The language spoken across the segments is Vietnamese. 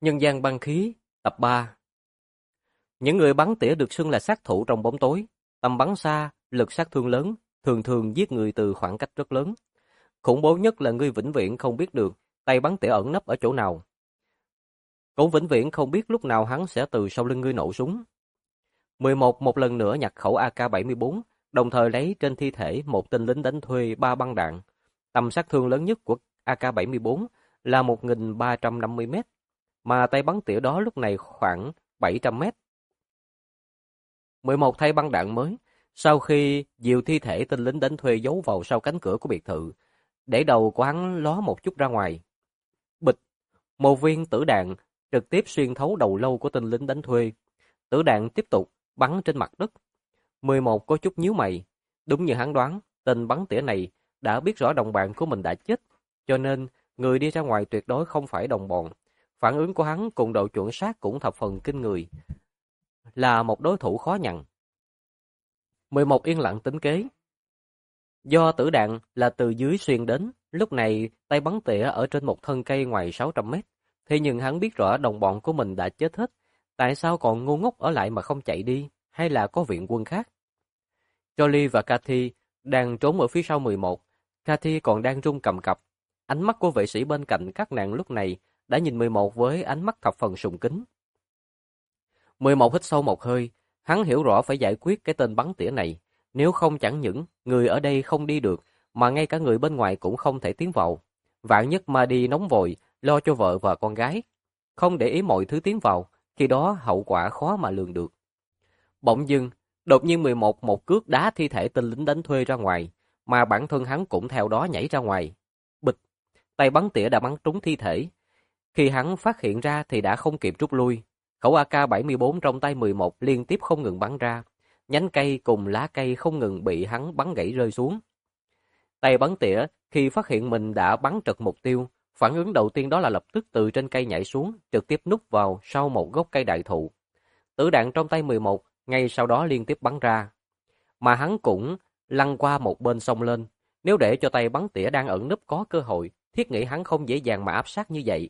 Nhân gian băng khí, tập 3. Những người bắn tỉa được xưng là sát thủ trong bóng tối, tầm bắn xa, lực sát thương lớn, thường thường giết người từ khoảng cách rất lớn. Khủng bố nhất là người vĩnh viễn không biết được tay bắn tỉa ẩn nấp ở chỗ nào. Cũng vĩnh viễn không biết lúc nào hắn sẽ từ sau lưng ngươi nổ súng. 11 một lần nữa nhặt khẩu AK-74, đồng thời lấy trên thi thể một tên lính đánh thuê 3 băng đạn. Tầm sát thương lớn nhất của AK-74 là 1.350 mét, mà tay bắn tỉa đó lúc này khoảng 700 mét. 11 thay băng đạn mới, sau khi dìu thi thể tên lính đánh thuê giấu vào sau cánh cửa của biệt thự, để đầu của hắn ló một chút ra ngoài. Bịch, một viên tử đạn trực tiếp xuyên thấu đầu lâu của tên lính đánh thuê. Tử đạn tiếp tục bắn trên mặt đất. 11 có chút nhíu mày, đúng như hắn đoán, tên bắn tỉa này đã biết rõ đồng bạn của mình đã chết, cho nên người đi ra ngoài tuyệt đối không phải đồng bọn. Phản ứng của hắn cùng độ chuẩn xác cũng thập phần kinh người, là một đối thủ khó nhằn. 11 yên lặng tính kế. Do tử đạn là từ dưới xuyên đến, lúc này tay bắn tỉa ở trên một thân cây ngoài 600 mét. Thế nhưng hắn biết rõ đồng bọn của mình đã chết hết, tại sao còn ngu ngốc ở lại mà không chạy đi, hay là có viện quân khác? Jolie và Cathy đang trốn ở phía sau 11, Cathy còn đang run cầm cập. Ánh mắt của vệ sĩ bên cạnh các nàng lúc này đã nhìn 11 với ánh mắt thập phần sùng kính. 11 hít sâu một hơi, hắn hiểu rõ phải giải quyết cái tên bắn tỉa này, nếu không chẳng những người ở đây không đi được, mà ngay cả người bên ngoài cũng không thể tiến vào. Vạn nhất mà đi nóng vội, lo cho vợ và con gái, không để ý mọi thứ tiến vào, khi đó hậu quả khó mà lường được. Bỗng dưng, đột nhiên 11 một cước đá thi thể tên lính đánh thuê ra ngoài, mà bản thân hắn cũng theo đó nhảy ra ngoài. Bịch, tay bắn tỉa đã bắn trúng thi thể. Khi hắn phát hiện ra thì đã không kịp rút lui. Khẩu AK-74 trong tay 11 liên tiếp không ngừng bắn ra. Nhánh cây cùng lá cây không ngừng bị hắn bắn gãy rơi xuống. Tay bắn tỉa khi phát hiện mình đã bắn trật mục tiêu, phản ứng đầu tiên đó là lập tức từ trên cây nhảy xuống, trực tiếp núp vào sau một gốc cây đại thụ. Tử đạn trong tay 11 ngay sau đó liên tiếp bắn ra. Mà hắn cũng lăn qua một bên sông lên. Nếu để cho tay bắn tỉa đang ẩn núp có cơ hội, thiết nghĩ hắn không dễ dàng mà áp sát như vậy.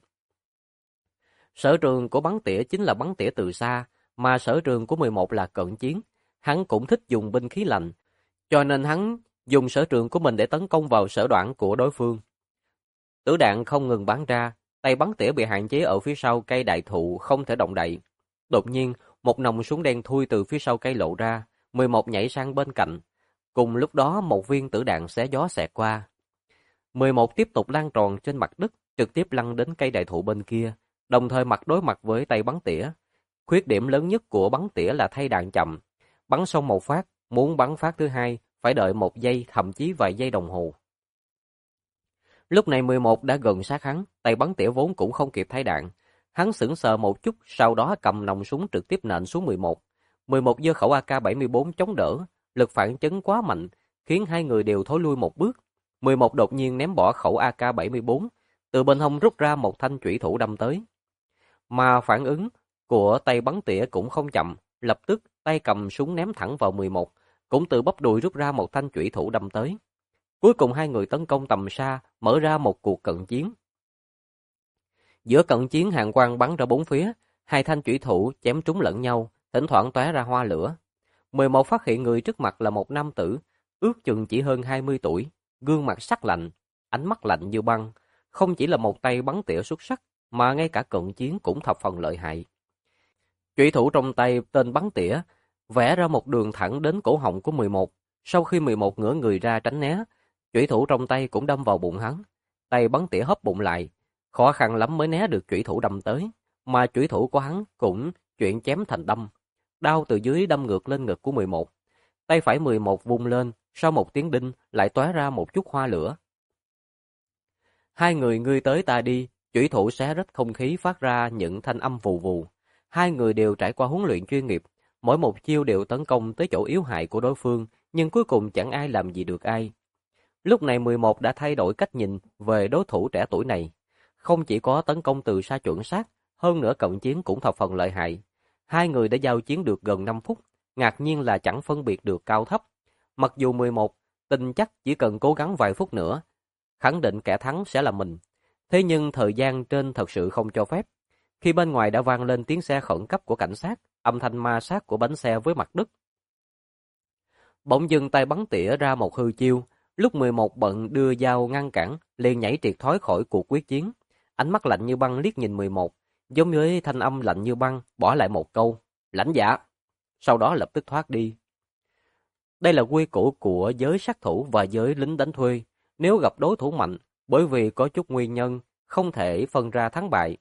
Sở trường của bắn tỉa chính là bắn tỉa từ xa, mà sở trường của 11 là cận chiến. Hắn cũng thích dùng binh khí lạnh, cho nên hắn dùng sở trường của mình để tấn công vào sở đoạn của đối phương. Tử đạn không ngừng bắn ra, tay bắn tỉa bị hạn chế ở phía sau cây đại thụ không thể động đậy. Đột nhiên, một nòng súng đen thui từ phía sau cây lộ ra, 11 nhảy sang bên cạnh. Cùng lúc đó một viên tử đạn xé gió xẹt qua. 11 tiếp tục lăn tròn trên mặt đất, trực tiếp lăn đến cây đại thụ bên kia, đồng thời mặt đối mặt với tay bắn tỉa. Khuyết điểm lớn nhất của bắn tỉa là thay đạn chậm. Bắn xong một phát, muốn bắn phát thứ hai, phải đợi một giây thậm chí vài giây đồng hồ. Lúc này 11 đã gần sát hắn, tay bắn tỉa vốn cũng không kịp thay đạn. Hắn sững sờ một chút, sau đó cầm nòng súng trực tiếp nện xuống 11. 11 giơ khẩu AK-74 chống đỡ, lực phản chấn quá mạnh, khiến hai người đều thối lui một bước. 11 đột nhiên ném bỏ khẩu AK-74, từ bên hông rút ra một thanh chủy thủ đâm tới. Mà phản ứng của tay bắn tỉa cũng không chậm, lập tức tay cầm súng ném thẳng vào 11, cũng từ bắp đùi rút ra một thanh chủy thủ đâm tới. Cuối cùng hai người tấn công tầm xa, mở ra một cuộc cận chiến. Giữa cận chiến hàng quang bắn ra bốn phía, hai thanh chủy thủ chém trúng lẫn nhau, thỉnh thoảng tóe ra hoa lửa. 11 phát hiện người trước mặt là một nam tử, ước chừng chỉ hơn 20 tuổi, gương mặt sắc lạnh, ánh mắt lạnh như băng, không chỉ là một tay bắn tỉa xuất sắc, mà ngay cả cận chiến cũng thập phần lợi hại. Chủy thủ trong tay tên bắn tỉa vẽ ra một đường thẳng đến cổ họng của 11, sau khi 11 ngửa người ra tránh né, chủy thủ trong tay cũng đâm vào bụng hắn. Tay bắn tỉa hấp bụng lại, khó khăn lắm mới né được chủy thủ đâm tới, mà chủy thủ của hắn cũng chuyển chém thành đâm. Đao từ dưới đâm ngược lên ngực của 11. Tay phải 11 vung lên, sau một tiếng đinh lại tóe ra một chút hoa lửa. Hai người ngươi tới ta đi, chủy thủ xé rách không khí phát ra những thanh âm vù vù. Hai người đều trải qua huấn luyện chuyên nghiệp, mỗi một chiêu đều tấn công tới chỗ yếu hại của đối phương, nhưng cuối cùng chẳng ai làm gì được ai. Lúc này 11 đã thay đổi cách nhìn về đối thủ trẻ tuổi này. Không chỉ có tấn công từ xa chuẩn xác, hơn nữa cận chiến cũng thập phần lợi hại. Hai người đã giao chiến được gần 5 phút, ngạc nhiên là chẳng phân biệt được cao thấp. Mặc dù 11 tin chắc chỉ cần cố gắng vài phút nữa, khẳng định kẻ thắng sẽ là mình. Thế nhưng thời gian trên thật sự không cho phép. khi bên ngoài đã vang lên tiếng xe khẩn cấp của cảnh sát, âm thanh ma sát của bánh xe với mặt đất. Bỗng dưng tay bắn tỉa ra một hư chiêu, lúc 11 bận đưa dao ngăn cản, liền nhảy triệt thoái khỏi cuộc quyết chiến. Ánh mắt lạnh như băng liếc nhìn 11, giống với thanh âm lạnh như băng, bỏ lại một câu, lãnh dạ. Sau đó lập tức thoát đi. Đây là quy củ của giới sát thủ và giới lính đánh thuê. Nếu gặp đối thủ mạnh, bởi vì có chút nguyên nhân, không thể phân ra thắng bại,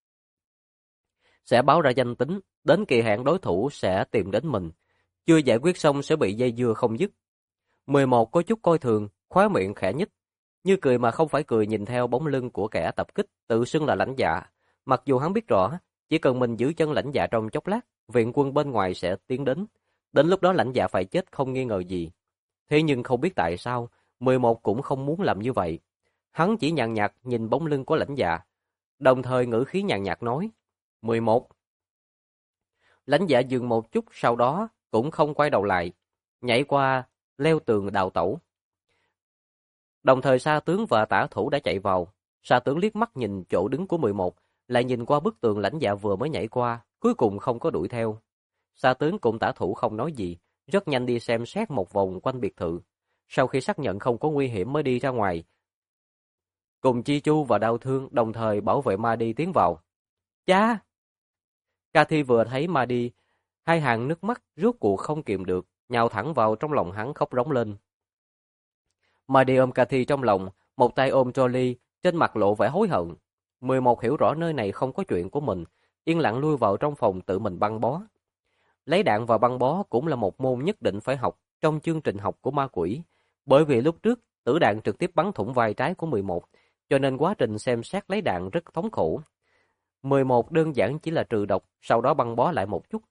sẽ báo ra danh tính, đến kỳ hạn đối thủ sẽ tìm đến mình. Chưa giải quyết xong sẽ bị dây dưa không dứt. 11 có chút coi thường, khóe miệng khẽ nhích, như cười mà không phải cười nhìn theo bóng lưng của kẻ tập kích, tự xưng là lãnh dạ. Mặc dù hắn biết rõ, chỉ cần mình giữ chân lãnh dạ trong chốc lát, viện quân bên ngoài sẽ tiến đến. Đến lúc đó lãnh dạ phải chết không nghi ngờ gì. Thế nhưng không biết tại sao, 11 cũng không muốn làm như vậy. Hắn chỉ nhàn nhạt nhìn bóng lưng của lãnh dạ, đồng thời ngữ khí nhàn nhạt nói, 11. Lãnh dạ dừng một chút, sau đó cũng không quay đầu lại, nhảy qua, leo tường đào tẩu. Đồng thời Sa tướng và Tả thủ đã chạy vào. Sa tướng liếc mắt nhìn chỗ đứng của 11, lại nhìn qua bức tường lãnh dạ vừa mới nhảy qua, cuối cùng không có đuổi theo. Sa tướng cùng Tả thủ không nói gì, rất nhanh đi xem xét một vòng quanh biệt thự. Sau khi xác nhận không có nguy hiểm mới đi ra ngoài, cùng Chi Chu và Đao Thương đồng thời bảo vệ Mahdi tiến vào. Cha! Cathy vừa thấy Mahdi, hai hàng nước mắt rốt cuộc không kiềm được, nhào thẳng vào trong lòng hắn khóc rống lên. Mahdi ôm Cathy trong lòng, một tay ôm Jolie, trên mặt lộ vẻ hối hận. 11 hiểu rõ nơi này không có chuyện của mình, yên lặng lui vào trong phòng tự mình băng bó. Lấy đạn và băng bó cũng là một môn nhất định phải học trong chương trình học của ma quỷ, bởi vì lúc trước tử đạn trực tiếp bắn thủng vai trái của 11, cho nên quá trình xem xét lấy đạn rất thống khổ. 11 đơn giản chỉ là trừ độc, sau đó băng bó lại một chút.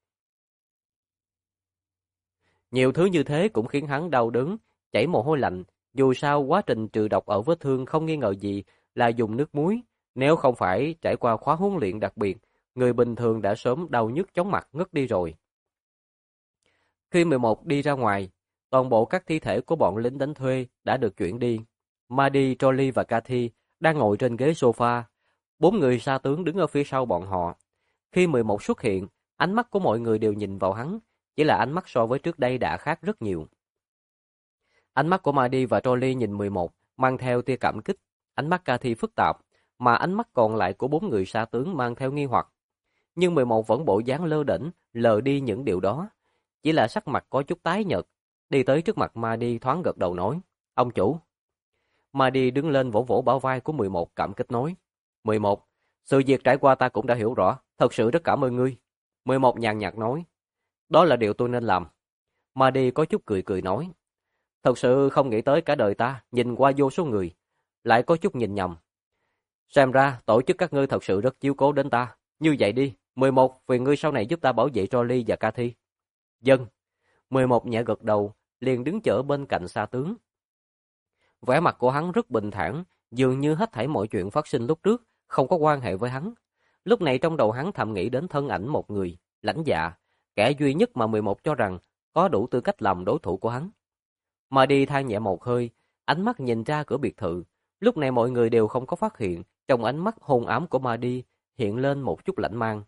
Nhiều thứ như thế cũng khiến hắn đau đớn, chảy mồ hôi lạnh. Dù sao quá trình trừ độc ở vết thương không nghi ngờ gì là dùng nước muối. Nếu không phải trải qua khóa huấn luyện đặc biệt, người bình thường đã sớm đau nhức chóng mặt ngất đi rồi. Khi 11 đi ra ngoài, toàn bộ các thi thể của bọn lính đánh thuê đã được chuyển đi. Mahdi, Jolie và Cathy đang ngồi trên ghế sofa. 4 người sa tướng đứng ở phía sau bọn họ. Khi 11 xuất hiện, ánh mắt của mọi người đều nhìn vào hắn, chỉ là ánh mắt so với trước đây đã khác rất nhiều. Ánh mắt của Mahdi và Jolie nhìn 11, mang theo tia cảm kích, ánh mắt Cathy phức tạp, mà ánh mắt còn lại của 4 người sa tướng mang theo nghi hoặc. Nhưng 11 vẫn bộ dáng lơ đễnh, lờ đi những điều đó, chỉ là sắc mặt có chút tái nhợt, đi tới trước mặt Mahdi thoáng gật đầu nói, ông chủ. Mahdi đứng lên vỗ vỗ bả vai của 11 cảm kích nói, 11, sự việc trải qua ta cũng đã hiểu rõ, thật sự rất cảm ơn ngươi. 11 nhàn nhạt nói, đó là điều tôi nên làm. Mahdi có chút cười cười nói, thật sự không nghĩ tới cả đời ta, nhìn qua vô số người, lại có chút nhìn nhầm. Xem ra, tổ chức các ngươi thật sự rất chiếu cố đến ta. Như vậy đi, 11, vì ngươi sau này giúp ta bảo vệ Jolie và Cathy. Dân. 11 nhẹ gật đầu, liền đứng chở bên cạnh sa tướng. Vẻ mặt của hắn rất bình thản, dường như hết thảy mọi chuyện phát sinh lúc trước, không có quan hệ với hắn. Lúc này trong đầu hắn thầm nghĩ đến thân ảnh một người, lãnh dạ, kẻ duy nhất mà 11 cho rằng có đủ tư cách làm đối thủ của hắn. Mà đi than nhẹ một hơi, ánh mắt nhìn ra cửa biệt thự. Lúc này mọi người đều không có phát hiện, trong ánh mắt hôn ám của Mahdi hiện lên một chút lạnh mang.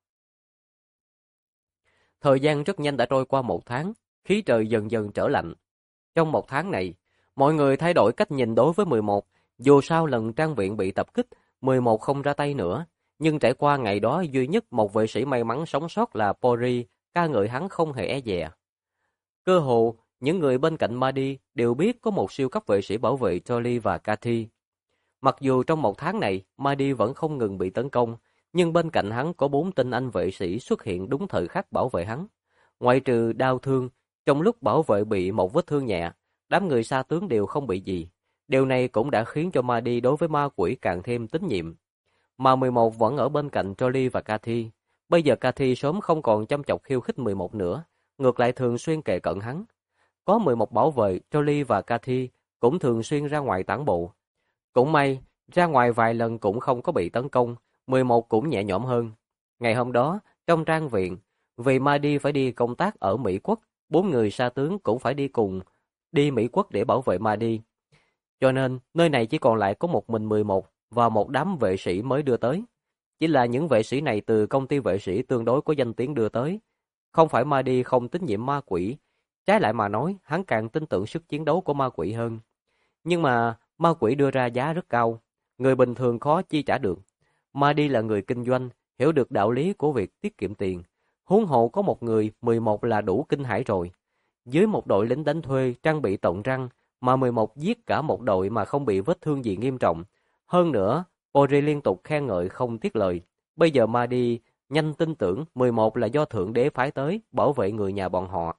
Thời gian rất nhanh đã trôi qua một tháng, khí trời dần dần trở lạnh. Trong một tháng này, mọi người thay đổi cách nhìn đối với 11. Dù sao lần trang viện bị tập kích, 11 không ra tay nữa. Nhưng trải qua ngày đó duy nhất một vệ sĩ may mắn sống sót là Pori, ca ngợi hắn không hề e dè. Cơ hồ, những người bên cạnh Mahdi đều biết có một siêu cấp vệ sĩ bảo vệ Jolie và Cathy. Mặc dù trong một tháng này, Mahdi vẫn không ngừng bị tấn công, nhưng bên cạnh hắn có 4 tinh anh vệ sĩ xuất hiện đúng thời khắc bảo vệ hắn. Ngoại trừ Đao Thương, trong lúc bảo vệ bị một vết thương nhẹ, đám người sa tướng đều không bị gì. Điều này cũng đã khiến cho Mahdi đối với ma quỷ càng thêm tín nhiệm. Mà 11 vẫn ở bên cạnh Jolie và Cathy. Bây giờ Cathy sớm không còn chăm chọc khiêu khích 11 nữa, ngược lại thường xuyên kề cận hắn. Có 11 bảo vệ, Jolie và Cathy cũng thường xuyên ra ngoài tản bộ. Cũng may, ra ngoài vài lần cũng không có bị tấn công, 11 cũng nhẹ nhõm hơn. Ngày hôm đó, trong trang viện, vì Mahdi phải đi công tác ở Mỹ Quốc, 4 người sa tướng cũng phải đi cùng đi Mỹ Quốc để bảo vệ Mahdi. Cho nên, nơi này chỉ còn lại có một mình 11 và một đám vệ sĩ mới đưa tới. Chỉ là những vệ sĩ này từ công ty vệ sĩ tương đối có danh tiếng đưa tới. Không phải Mahdi không tín nhiệm ma quỷ, trái lại mà nói, hắn càng tin tưởng sức chiến đấu của ma quỷ hơn. Nhưng mà ma quỷ đưa ra giá rất cao, người bình thường khó chi trả được. Mahdi là người kinh doanh, hiểu được đạo lý của việc tiết kiệm tiền. Huống hộ có một người 11 là đủ kinh hãi rồi. Dưới một đội lính đánh thuê trang bị tận răng, mà 11 giết cả một đội mà không bị vết thương gì nghiêm trọng. Hơn nữa, Ori liên tục khen ngợi không tiếc lời. Bây giờ Mahdi nhanh tin tưởng 11 là do Thượng Đế phái tới bảo vệ người nhà bọn họ.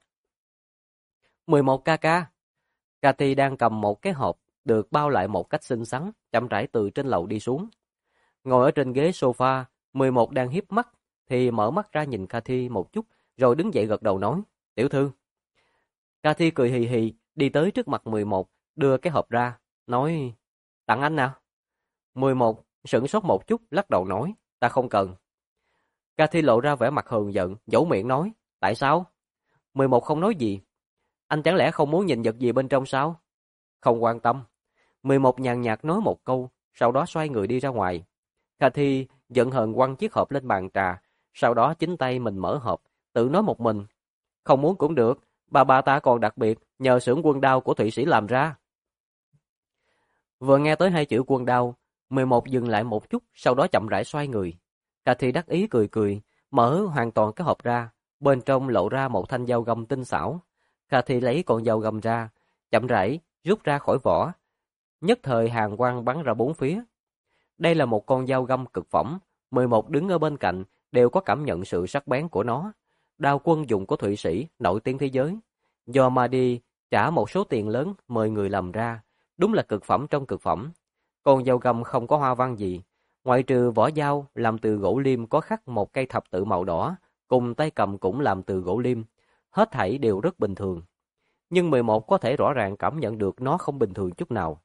11 ca ca. Cathy đang cầm một cái hộp được bao lại một cách xinh xắn, chậm rãi từ trên lầu đi xuống. Ngồi ở trên ghế sofa, 11 đang hiếp mắt, thì mở mắt ra nhìn Cathy một chút, rồi đứng dậy gật đầu nói, tiểu thư. Cathy cười hì hì, đi tới trước mặt 11, đưa cái hộp ra, nói, tặng anh nào. 11 sửng sốt một chút, lắc đầu nói, ta không cần. Cathy lộ ra vẻ mặt hờn giận, dẫu miệng nói, tại sao? 11 không nói gì. Anh chẳng lẽ không muốn nhìn vật gì bên trong sao? Không quan tâm. 11 nhàn nhạt nói một câu, sau đó xoay người đi ra ngoài. Cathy giận hờn quăng chiếc hộp lên bàn trà, sau đó chính tay mình mở hộp, tự nói một mình. Không muốn cũng được, bà ta còn đặc biệt nhờ xưởng quân đao của Thụy Sĩ làm ra. Vừa nghe tới hai chữ quân đao, 11 dừng lại một chút, sau đó chậm rãi xoay người. Cathy đắc ý cười cười, mở hoàn toàn cái hộp ra, bên trong lộ ra một thanh dao găm tinh xảo. Cathy lấy con dao găm ra, chậm rãi rút ra khỏi vỏ. Nhất thời hàn quang bắn ra bốn phía. Đây là một con dao găm cực phẩm, 11 đứng ở bên cạnh đều có cảm nhận sự sắc bén của nó. Đao quân dụng của Thụy Sĩ nổi tiếng thế giới. Do Mahdi trả một số tiền lớn mời người làm ra, đúng là cực phẩm trong cực phẩm. Con dao găm không có hoa văn gì, ngoại trừ vỏ dao làm từ gỗ liêm có khắc một cây thập tự màu đỏ, cùng tay cầm cũng làm từ gỗ liêm. Hết thảy đều rất bình thường. Nhưng 11 có thể rõ ràng cảm nhận được nó không bình thường chút nào.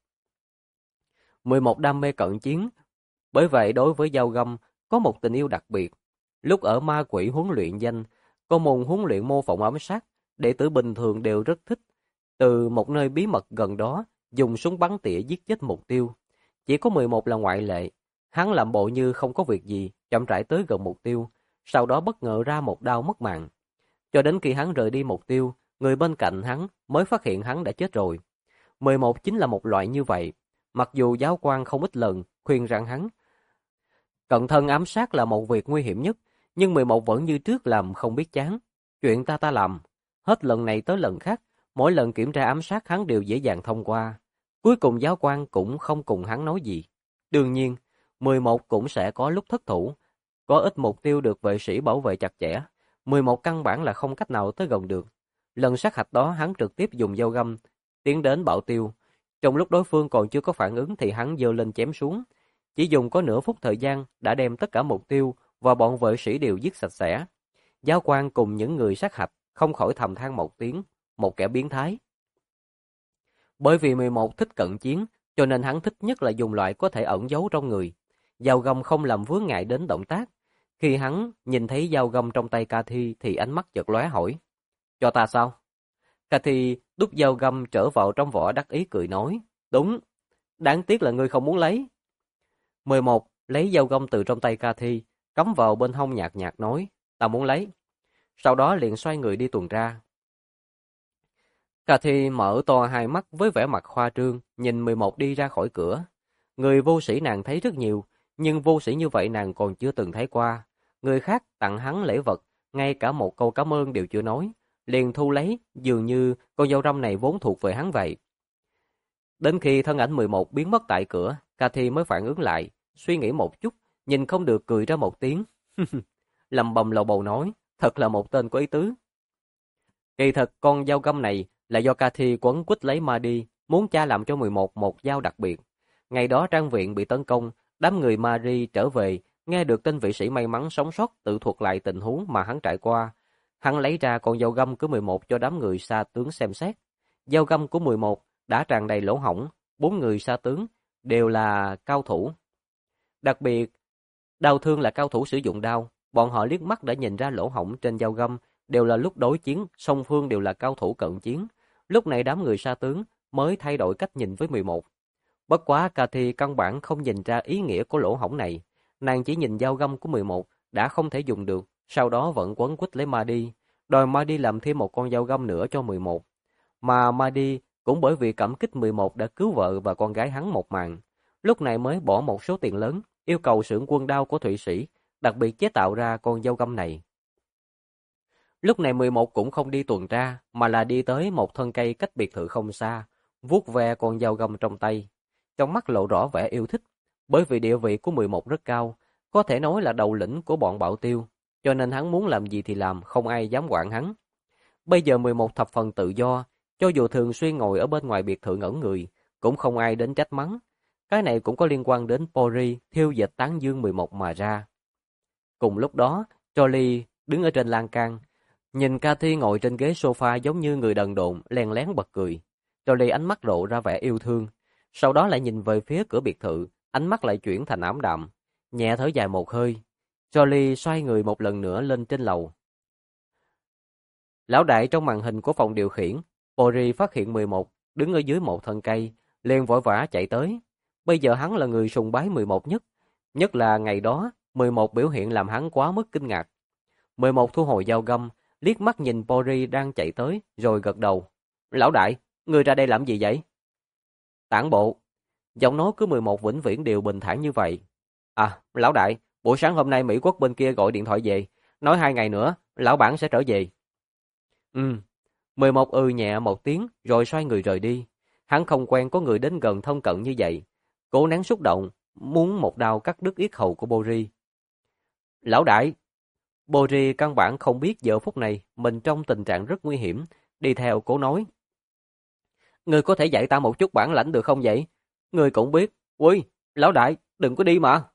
11 đam mê cận chiến, bởi vậy đối với dao găm có một tình yêu đặc biệt. Lúc ở ma quỷ huấn luyện danh, có môn huấn luyện mô phỏng ám sát, đệ tử bình thường đều rất thích. Từ một nơi bí mật gần đó, dùng súng bắn tỉa giết chết mục tiêu. Chỉ có 11 là ngoại lệ. Hắn làm bộ như không có việc gì, chậm rãi tới gần mục tiêu, sau đó bất ngờ ra một đao mất mạng. Cho đến khi hắn rời đi mục tiêu, người bên cạnh hắn mới phát hiện hắn đã chết rồi. 11 chính là một loại như vậy. Mặc dù giáo quan không ít lần khuyên rằng hắn cận thân ám sát là một việc nguy hiểm nhất, nhưng 11 vẫn như trước làm không biết chán. Chuyện ta làm, hết lần này tới lần khác, mỗi lần kiểm tra ám sát hắn đều dễ dàng thông qua. Cuối cùng giáo quan cũng không cùng hắn nói gì. Đương nhiên, 11 cũng sẽ có lúc thất thủ, có ít mục tiêu được vệ sĩ bảo vệ chặt chẽ. 11 căn bản là không cách nào tới gần được. Lần sát hạch đó hắn trực tiếp dùng dao găm tiến đến bảo tiêu. Trong lúc đối phương còn chưa có phản ứng thì hắn giơ lên chém xuống. Chỉ dùng có nửa phút thời gian đã đem tất cả mục tiêu và bọn vệ sĩ đều giết sạch sẽ. Giáo quan cùng những người sát hạch không khỏi thầm than một tiếng, một kẻ biến thái. Bởi vì 11 thích cận chiến, cho nên hắn thích nhất là dùng loại có thể ẩn giấu trong người. Dao găm không làm vướng ngại đến động tác. Khi hắn nhìn thấy dao găm trong tay Cathy thì ánh mắt chợt lóe hỏi, cho ta sao? Cathy đút dao găm trở vào trong vỏ đắc ý cười nói, đúng, đáng tiếc là ngươi không muốn lấy. 11 lấy dao găm từ trong tay Cathy, cắm vào bên hông nhạt nhạt nói, ta muốn lấy. Sau đó liền xoay người đi tuần tra. Cathy mở to hai mắt với vẻ mặt khoa trương, nhìn 11 đi ra khỏi cửa. Người vô sĩ nàng thấy rất nhiều, nhưng vô sĩ như vậy nàng còn chưa từng thấy qua. Người khác tặng hắn lễ vật, ngay cả một câu cảm ơn đều chưa nói, liền thu lấy, dường như con dao răm này vốn thuộc về hắn vậy. Đến khi thân ảnh 11 biến mất tại cửa, Cathy mới phản ứng lại, suy nghĩ một chút, nhìn không được cười ra một tiếng. Lầm bầm lầu bầu nói, thật là một tên có ý tứ. Kỳ thật con dao găm này là do Cathy quấn quýt lấy Mahdi, muốn cha làm cho 11 một dao đặc biệt. Ngày đó trang viện bị tấn công, đám người Mahdi trở về, nghe được tên vị sĩ may mắn sống sót tự thuật lại tình huống mà hắn trải qua. Hắn lấy ra con dao găm của 11 cho đám người sa tướng xem xét. Dao găm của 11 đã tràn đầy lỗ hổng, 4 người sa tướng đều là cao thủ. Đặc biệt, đao thương là cao thủ sử dụng đao, bọn họ liếc mắt đã nhìn ra lỗ hổng trên dao găm, đều là lúc đối chiến, song phương đều là cao thủ cận chiến. Lúc này đám người sa tướng mới thay đổi cách nhìn với 11. Bất quá Cathy căn bản không nhìn ra ý nghĩa của lỗ hổng này. nàng chỉ nhìn dao găm của 11 đã không thể dùng được, sau đó vẫn quấn quýt lấy Mahdi, đòi Mahdi làm thêm một con dao găm nữa cho 11. Mà Mahdi cũng bởi vì cảm kích 11 đã cứu vợ và con gái hắn một mạng, lúc này mới bỏ một số tiền lớn, yêu cầu xưởng quân đao của Thụy Sĩ đặc biệt chế tạo ra con dao găm này. Lúc này 11 cũng không đi tuần tra, mà là đi tới một thân cây cách biệt thự không xa, vuốt ve con dao găm trong tay. Trong mắt lộ rõ vẻ yêu thích, bởi vì địa vị của 11 rất cao, có thể nói là đầu lĩnh của bọn Bảo Tiêu, cho nên hắn muốn làm gì thì làm, không ai dám quản hắn. Bây giờ 11 thập phần tự do, cho dù thường xuyên ngồi ở bên ngoài biệt thự ngẩn người, cũng không ai đến trách mắng. Cái này cũng có liên quan đến Pori thiêu dệt tán dương 11 mà ra. Cùng lúc đó, Charlie đứng ở trên lan can, nhìn Cathy ngồi trên ghế sofa giống như người đần độn, lén lén bật cười. Charlie ánh mắt lộ ra vẻ yêu thương, sau đó lại nhìn về phía cửa biệt thự, ánh mắt lại chuyển thành ảm đạm, nhẹ thở dài một hơi. Charlie xoay người một lần nữa lên trên lầu. Lão đại trong màn hình của phòng điều khiển, Pori phát hiện 11 đứng ở dưới một thân cây, liền vội vã chạy tới. Bây giờ hắn là người sùng bái 11 nhất là ngày đó, 11 biểu hiện làm hắn quá mức kinh ngạc. 11 thu hồi dao găm, liếc mắt nhìn Pori đang chạy tới, rồi gật đầu. Lão đại, người ra đây làm gì vậy? Tản bộ. Giọng nói của 11 vĩnh viễn đều bình thản như vậy. À, lão đại, buổi sáng hôm nay Mỹ Quốc bên kia gọi điện thoại về, nói 2 ngày nữa, lão bản sẽ trở về. 11 nhẹ một tiếng, rồi xoay người rời đi. Hắn không quen có người đến gần thân cận như vậy. Cố nén xúc động, muốn một đao cắt đứt yết hầu của Pori. Lão đại! Pori căn bản không biết giờ phút này mình trong tình trạng rất nguy hiểm, đi theo cố nói. Ngươi có thể dạy ta một chút bản lãnh được không vậy? Ngươi cũng biết. Ui, lão đại, đừng có đi mà.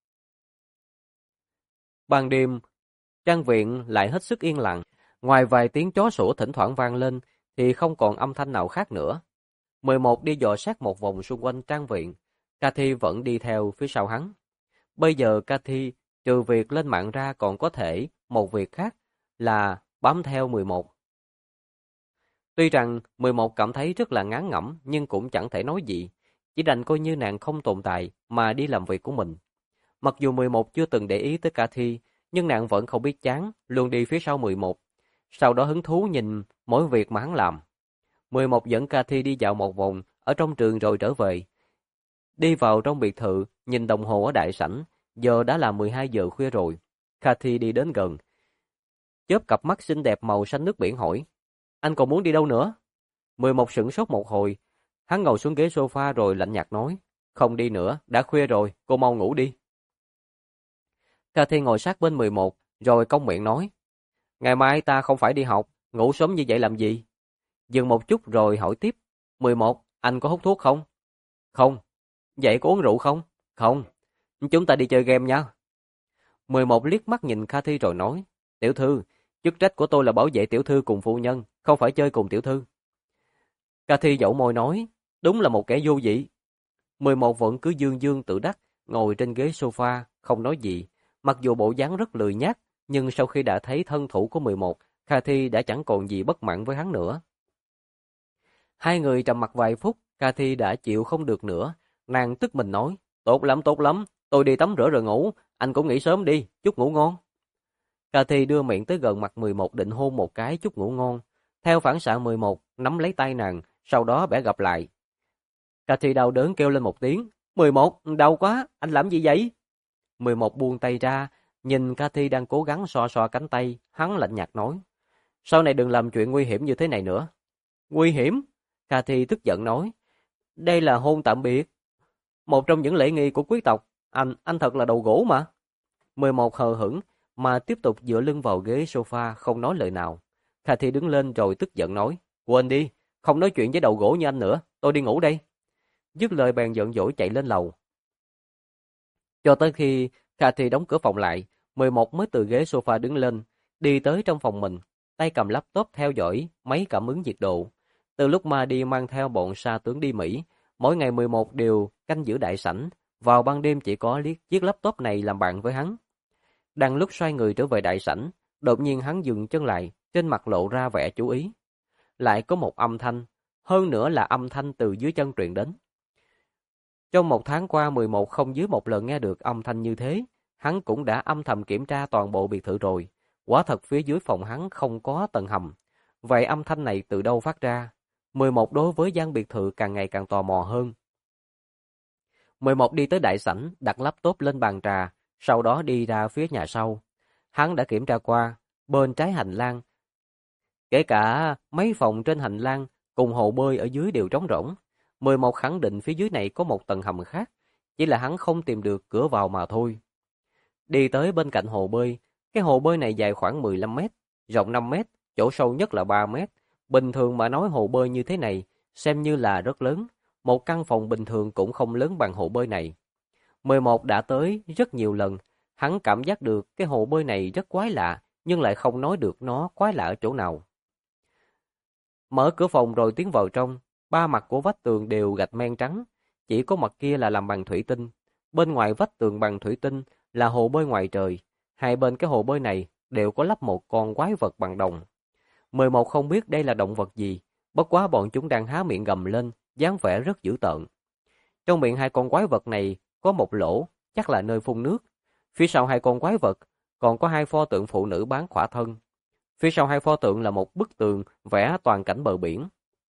Ban đêm, trang viện lại hết sức yên lặng. Ngoài vài tiếng chó sủa thỉnh thoảng vang lên, thì không còn âm thanh nào khác nữa. 11 đi dò sát một vòng xung quanh trang viện. Cathy vẫn đi theo phía sau hắn. Bây giờ Cathy trừ việc lên mạng ra còn có thể một việc khác là bám theo 11. Tuy rằng 11 cảm thấy rất là ngán ngẩm nhưng cũng chẳng thể nói gì, chỉ đành coi như nàng không tồn tại mà đi làm việc của mình. Mặc dù 11 chưa từng để ý tới Cathy, nhưng nàng vẫn không biết chán, luôn đi phía sau 11. Sau đó hứng thú nhìn mỗi việc mà hắn làm. 11 dẫn Cathy đi dạo một vòng ở trong trường rồi trở về. Đi vào trong biệt thự, nhìn đồng hồ ở đại sảnh, giờ đã là 12 giờ khuya rồi. Cathy đi đến gần, chớp cặp mắt xinh đẹp màu xanh nước biển hỏi, anh còn muốn đi đâu nữa? 11 sửng sốt một hồi, hắn ngồi xuống ghế sofa rồi lạnh nhạt nói, không đi nữa, đã khuya rồi, cô mau ngủ đi. Cathy ngồi sát bên 11, rồi cong miệng nói, ngày mai ta không phải đi học, ngủ sớm như vậy làm gì? Dừng một chút rồi hỏi tiếp, 11, anh có hút thuốc không? Không. Vậy có uống rượu không? Không. Chúng ta đi chơi game nha. 11 liếc mắt nhìn Cathy rồi nói, tiểu thư, chức trách của tôi là bảo vệ tiểu thư cùng phu nhân, không phải chơi cùng tiểu thư. Cathy dẫu môi nói, đúng là một kẻ vô vị. 11 vẫn cứ dương dương tự đắc, ngồi trên ghế sofa, không nói gì. Mặc dù bộ dáng rất lười nhác, nhưng sau khi đã thấy thân thủ của 11, Cathy đã chẳng còn gì bất mãn với hắn nữa. Hai người trầm mặc vài phút, Cathy đã chịu không được nữa. Nàng tức mình nói, tốt lắm, tôi đi tắm rửa rồi ngủ, anh cũng nghỉ sớm đi, chúc ngủ ngon. Cathy đưa miệng tới gần mặt 11 định hôn một cái chúc ngủ ngon. Theo phản xạ 11, nắm lấy tay nàng, sau đó bẻ gặp lại. Cathy đau đớn kêu lên một tiếng, 11, đau quá, anh làm gì vậy? 11 buông tay ra, nhìn Cathy đang cố gắng xoa xoa cánh tay, hắn lạnh nhạt nói, sau này đừng làm chuyện nguy hiểm như thế này nữa. Nguy hiểm? Cathy tức giận nói, đây là hôn tạm biệt. Một trong những lễ nghi của quý tộc, anh thật là đầu gỗ mà. 11 hờ hững, mà tiếp tục dựa lưng vào ghế sofa không nói lời nào. Cathy đứng lên rồi tức giận nói, quên đi, không nói chuyện với đầu gỗ như anh nữa, tôi đi ngủ đây. Dứt lời bèn giận dỗi chạy lên lầu. Cho tới khi Cathy đóng cửa phòng lại, 11 mới từ ghế sofa đứng lên, đi tới trong phòng mình, tay cầm laptop theo dõi máy cảm ứng nhiệt độ. Từ lúc Mahdi mang theo bọn sa tướng đi Mỹ, mỗi ngày 11 đều canh giữ đại sảnh, vào ban đêm chỉ có chiếc laptop này làm bạn với hắn. Đang lúc xoay người trở về đại sảnh, đột nhiên hắn dừng chân lại, trên mặt lộ ra vẻ chú ý. Lại có một âm thanh, hơn nữa là âm thanh từ dưới chân truyền đến. Trong một tháng qua 11 không dưới một lần nghe được âm thanh như thế, hắn cũng đã âm thầm kiểm tra toàn bộ biệt thự rồi. Quả thật phía dưới phòng hắn không có tầng hầm. Vậy âm thanh này từ đâu phát ra? 11 đối với gian biệt thự càng ngày càng tò mò hơn. 11 đi tới đại sảnh, đặt laptop lên bàn trà, sau đó đi ra phía nhà sau. Hắn đã kiểm tra qua, bên trái hành lang, kể cả mấy phòng trên hành lang cùng hồ bơi ở dưới đều trống rỗng. 11 khẳng định phía dưới này có một tầng hầm khác, chỉ là hắn không tìm được cửa vào mà thôi. Đi tới bên cạnh hồ bơi, cái hồ bơi này dài khoảng 15 mét, rộng 5 mét, chỗ sâu nhất là 3 mét. Bình thường mà nói hồ bơi như thế này, xem như là rất lớn. Một căn phòng bình thường cũng không lớn bằng hồ bơi này. 11 đã tới rất nhiều lần, hắn cảm giác được cái hồ bơi này rất quái lạ, nhưng lại không nói được nó quái lạ ở chỗ nào. Mở cửa phòng rồi tiến vào trong, ba mặt của vách tường đều gạch men trắng, chỉ có mặt kia là làm bằng thủy tinh. Bên ngoài vách tường bằng thủy tinh là hồ bơi ngoài trời, hai bên cái hồ bơi này đều có lắp một con quái vật bằng đồng. 11 không biết đây là động vật gì, bất quá bọn chúng đang há miệng gầm lên, dáng vẻ rất dữ tợn. Trong miệng hai con quái vật này có một lỗ, chắc là nơi phun nước. Phía sau hai con quái vật còn có hai pho tượng phụ nữ bán khỏa thân. Phía sau hai pho tượng là một bức tường vẽ toàn cảnh bờ biển.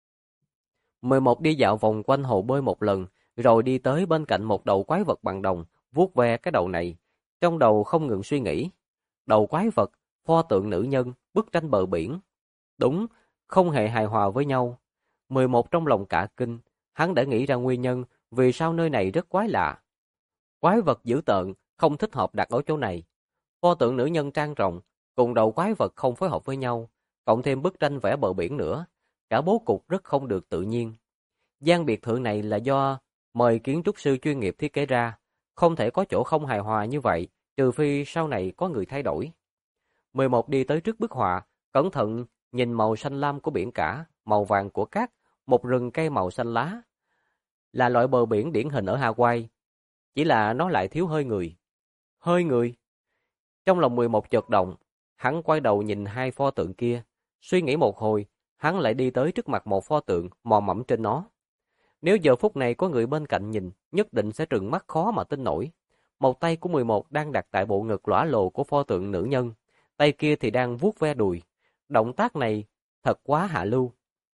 11 đi dạo vòng quanh hồ bơi một lần, rồi đi tới bên cạnh một đầu quái vật bằng đồng, vuốt ve cái đầu này. Trong đầu không ngừng suy nghĩ. Đầu quái vật, pho tượng nữ nhân, bức tranh bờ biển. Đúng, không hề hài hòa với nhau. 11 trong lòng cả kinh, hắn đã nghĩ ra nguyên nhân vì sao nơi này rất quái lạ. Quái vật dữ tợn, không thích hợp đặt ở chỗ này. Pho tượng nữ nhân trang trọng, cùng đầu quái vật không phối hợp với nhau, cộng thêm bức tranh vẽ bờ biển nữa. Cả bố cục rất không được tự nhiên. Gian biệt thự này là do mời kiến trúc sư chuyên nghiệp thiết kế ra, không thể có chỗ không hài hòa như vậy, trừ phi sau này có người thay đổi. 11 đi tới trước bức họa, cẩn thận nhìn màu xanh lam của biển cả, màu vàng của cát, một rừng cây màu xanh lá. Là loại bờ biển điển hình ở Hawaii, chỉ là nó lại thiếu hơi người. Hơi người? Trong lòng 11 chợt động, hắn quay đầu nhìn hai pho tượng kia, suy nghĩ một hồi, hắn lại đi tới trước mặt một pho tượng mò mẫm trên nó. Nếu giờ phút này có người bên cạnh nhìn, nhất định sẽ trừng mắt khó mà tin nổi. Một tay của 11 đang đặt tại bộ ngực lõa lồ của pho tượng nữ nhân, tay kia thì đang vuốt ve đùi. Động tác này thật quá hạ lưu.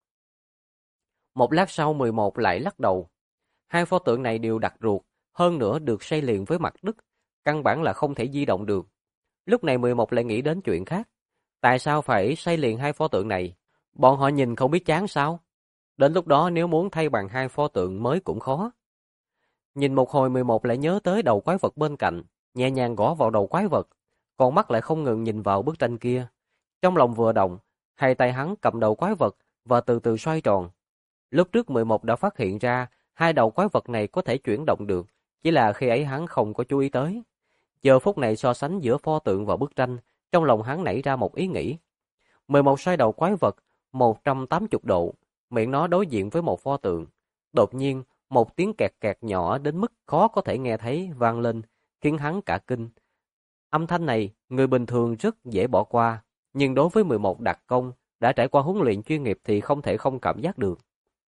Một lát sau 11 lại lắc đầu. Hai pho tượng này đều đặt ruột, hơn nữa được xây liền với mặt đất, căn bản là không thể di động được. Lúc này 11 lại nghĩ đến chuyện khác. Tại sao phải xây liền hai pho tượng này? Bọn họ nhìn không biết chán sao? Đến lúc đó nếu muốn thay bằng hai pho tượng mới cũng khó. Nhìn một hồi 11 lại nhớ tới đầu quái vật bên cạnh, nhẹ nhàng gõ vào đầu quái vật, còn mắt lại không ngừng nhìn vào bức tranh kia. Trong lòng vừa động, hai tay hắn cầm đầu quái vật và từ từ xoay tròn. Lúc trước 11 đã phát hiện ra hai đầu quái vật này có thể chuyển động được, chỉ là khi ấy hắn không có chú ý tới. Giờ phút này so sánh giữa pho tượng và bức tranh, trong lòng hắn nảy ra một ý nghĩ. 11 xoay đầu quái vật 180 độ, miệng nó đối diện với một pho tượng. Đột nhiên, một tiếng kẹt kẹt nhỏ đến mức khó có thể nghe thấy vang lên, khiến hắn cả kinh. Âm thanh này, người bình thường rất dễ bỏ qua, nhưng đối với 11 đặc công, đã trải qua huấn luyện chuyên nghiệp thì không thể không cảm giác được.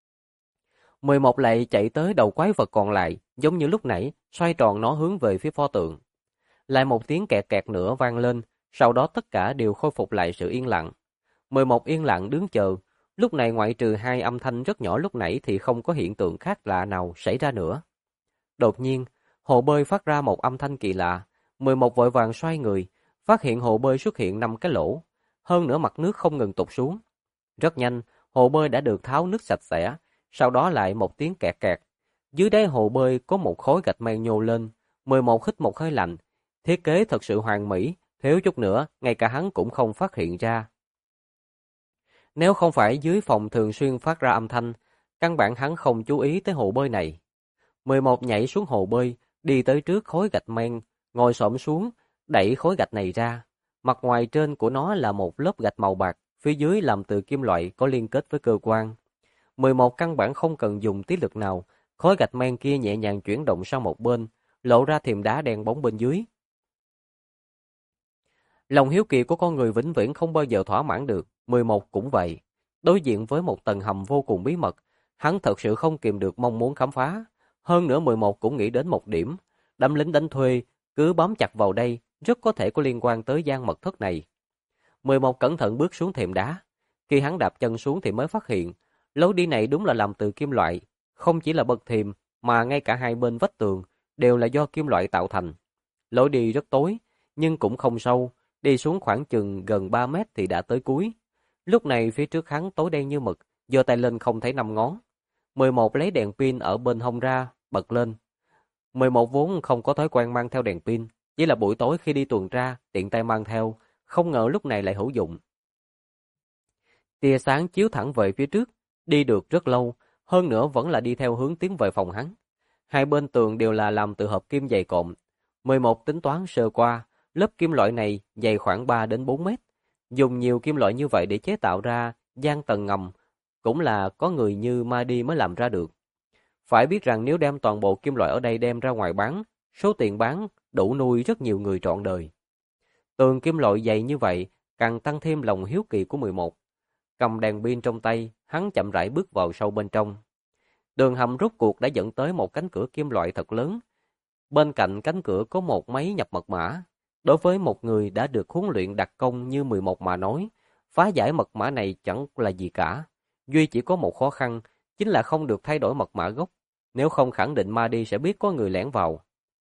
11 lại chạy tới đầu quái vật còn lại, giống như lúc nãy, xoay tròn nó hướng về phía pho tượng. Lại một tiếng kẹt kẹt nữa vang lên, sau đó tất cả đều khôi phục lại sự yên lặng. 11 yên lặng đứng chờ, lúc này ngoại trừ hai âm thanh rất nhỏ lúc nãy thì không có hiện tượng khác lạ nào xảy ra nữa. Đột nhiên, hồ bơi phát ra một âm thanh kỳ lạ, 11 vội vàng xoay người, phát hiện hồ bơi xuất hiện 5 cái lỗ, hơn nữa mặt nước không ngừng tụt xuống. Rất nhanh, hồ bơi đã được tháo nước sạch sẽ, sau đó lại một tiếng kẹt kẹt. Dưới đáy hồ bơi có một khối gạch men nhô lên, 11 hít một hơi lạnh, thiết kế thật sự hoàn mỹ, thiếu chút nữa, ngay cả hắn cũng không phát hiện ra. Nếu không phải dưới phòng thường xuyên phát ra âm thanh, căn bản hắn không chú ý tới hồ bơi này. 11 nhảy xuống hồ bơi, đi tới trước khối gạch men, ngồi xổm xuống, đẩy khối gạch này ra. Mặt ngoài trên của nó là một lớp gạch màu bạc, phía dưới làm từ kim loại có liên kết với cơ quan. 11 căn bản không cần dùng tí lực nào, khối gạch men kia nhẹ nhàng chuyển động sang một bên, lộ ra thềm đá đen bóng bên dưới. Lòng hiếu kỳ của con người vĩnh viễn không bao giờ thỏa mãn được, 11 cũng vậy. Đối diện với một tầng hầm vô cùng bí mật, hắn thật sự không kìm được mong muốn khám phá. Hơn nữa 11 cũng nghĩ đến một điểm, đám lính đánh thuê cứ bám chặt vào đây, rất có thể có liên quan tới gian mật thất này. 11 cẩn thận bước xuống thềm đá. Khi hắn đạp chân xuống thì mới phát hiện, lối đi này đúng là làm từ kim loại, không chỉ là bậc thềm mà ngay cả hai bên vách tường đều là do kim loại tạo thành. Lối đi rất tối, nhưng cũng không sâu, đi xuống khoảng chừng gần 3 mét thì đã tới cuối. Lúc này phía trước hắn tối đen như mực, giơ tay lên không thấy năm ngón. 11 lấy đèn pin ở bên hông ra, bật lên. 11 vốn không có thói quen mang theo đèn pin, chỉ là buổi tối khi đi tuần tra, tiện tay mang theo, không ngờ lúc này lại hữu dụng. Tia sáng chiếu thẳng về phía trước, đi được rất lâu, hơn nữa vẫn là đi theo hướng tiến về phòng hắn. Hai bên tường đều là làm từ hợp kim dày cộm. 11 tính toán sơ qua, lớp kim loại này dày khoảng 3 đến 4 mét. Dùng nhiều kim loại như vậy để chế tạo ra gian tầng ngầm, cũng là có người như Mahdi mới làm ra được. Phải biết rằng nếu đem toàn bộ kim loại ở đây đem ra ngoài bán, số tiền bán đủ nuôi rất nhiều người trọn đời. Tường kim loại dày như vậy càng tăng thêm lòng hiếu kỳ của 11. Cầm đèn pin trong tay, hắn chậm rãi bước vào sâu bên trong. Đường hầm rốt cuộc đã dẫn tới một cánh cửa kim loại thật lớn. Bên cạnh cánh cửa có một máy nhập mật mã. Đối với một người đã được huấn luyện đặc công như 11 mà nói, phá giải mật mã này chẳng là gì cả. Duy chỉ có một khó khăn, chính là không được thay đổi mật mã gốc. Nếu không khẳng định Mahdi sẽ biết có người lẻn vào.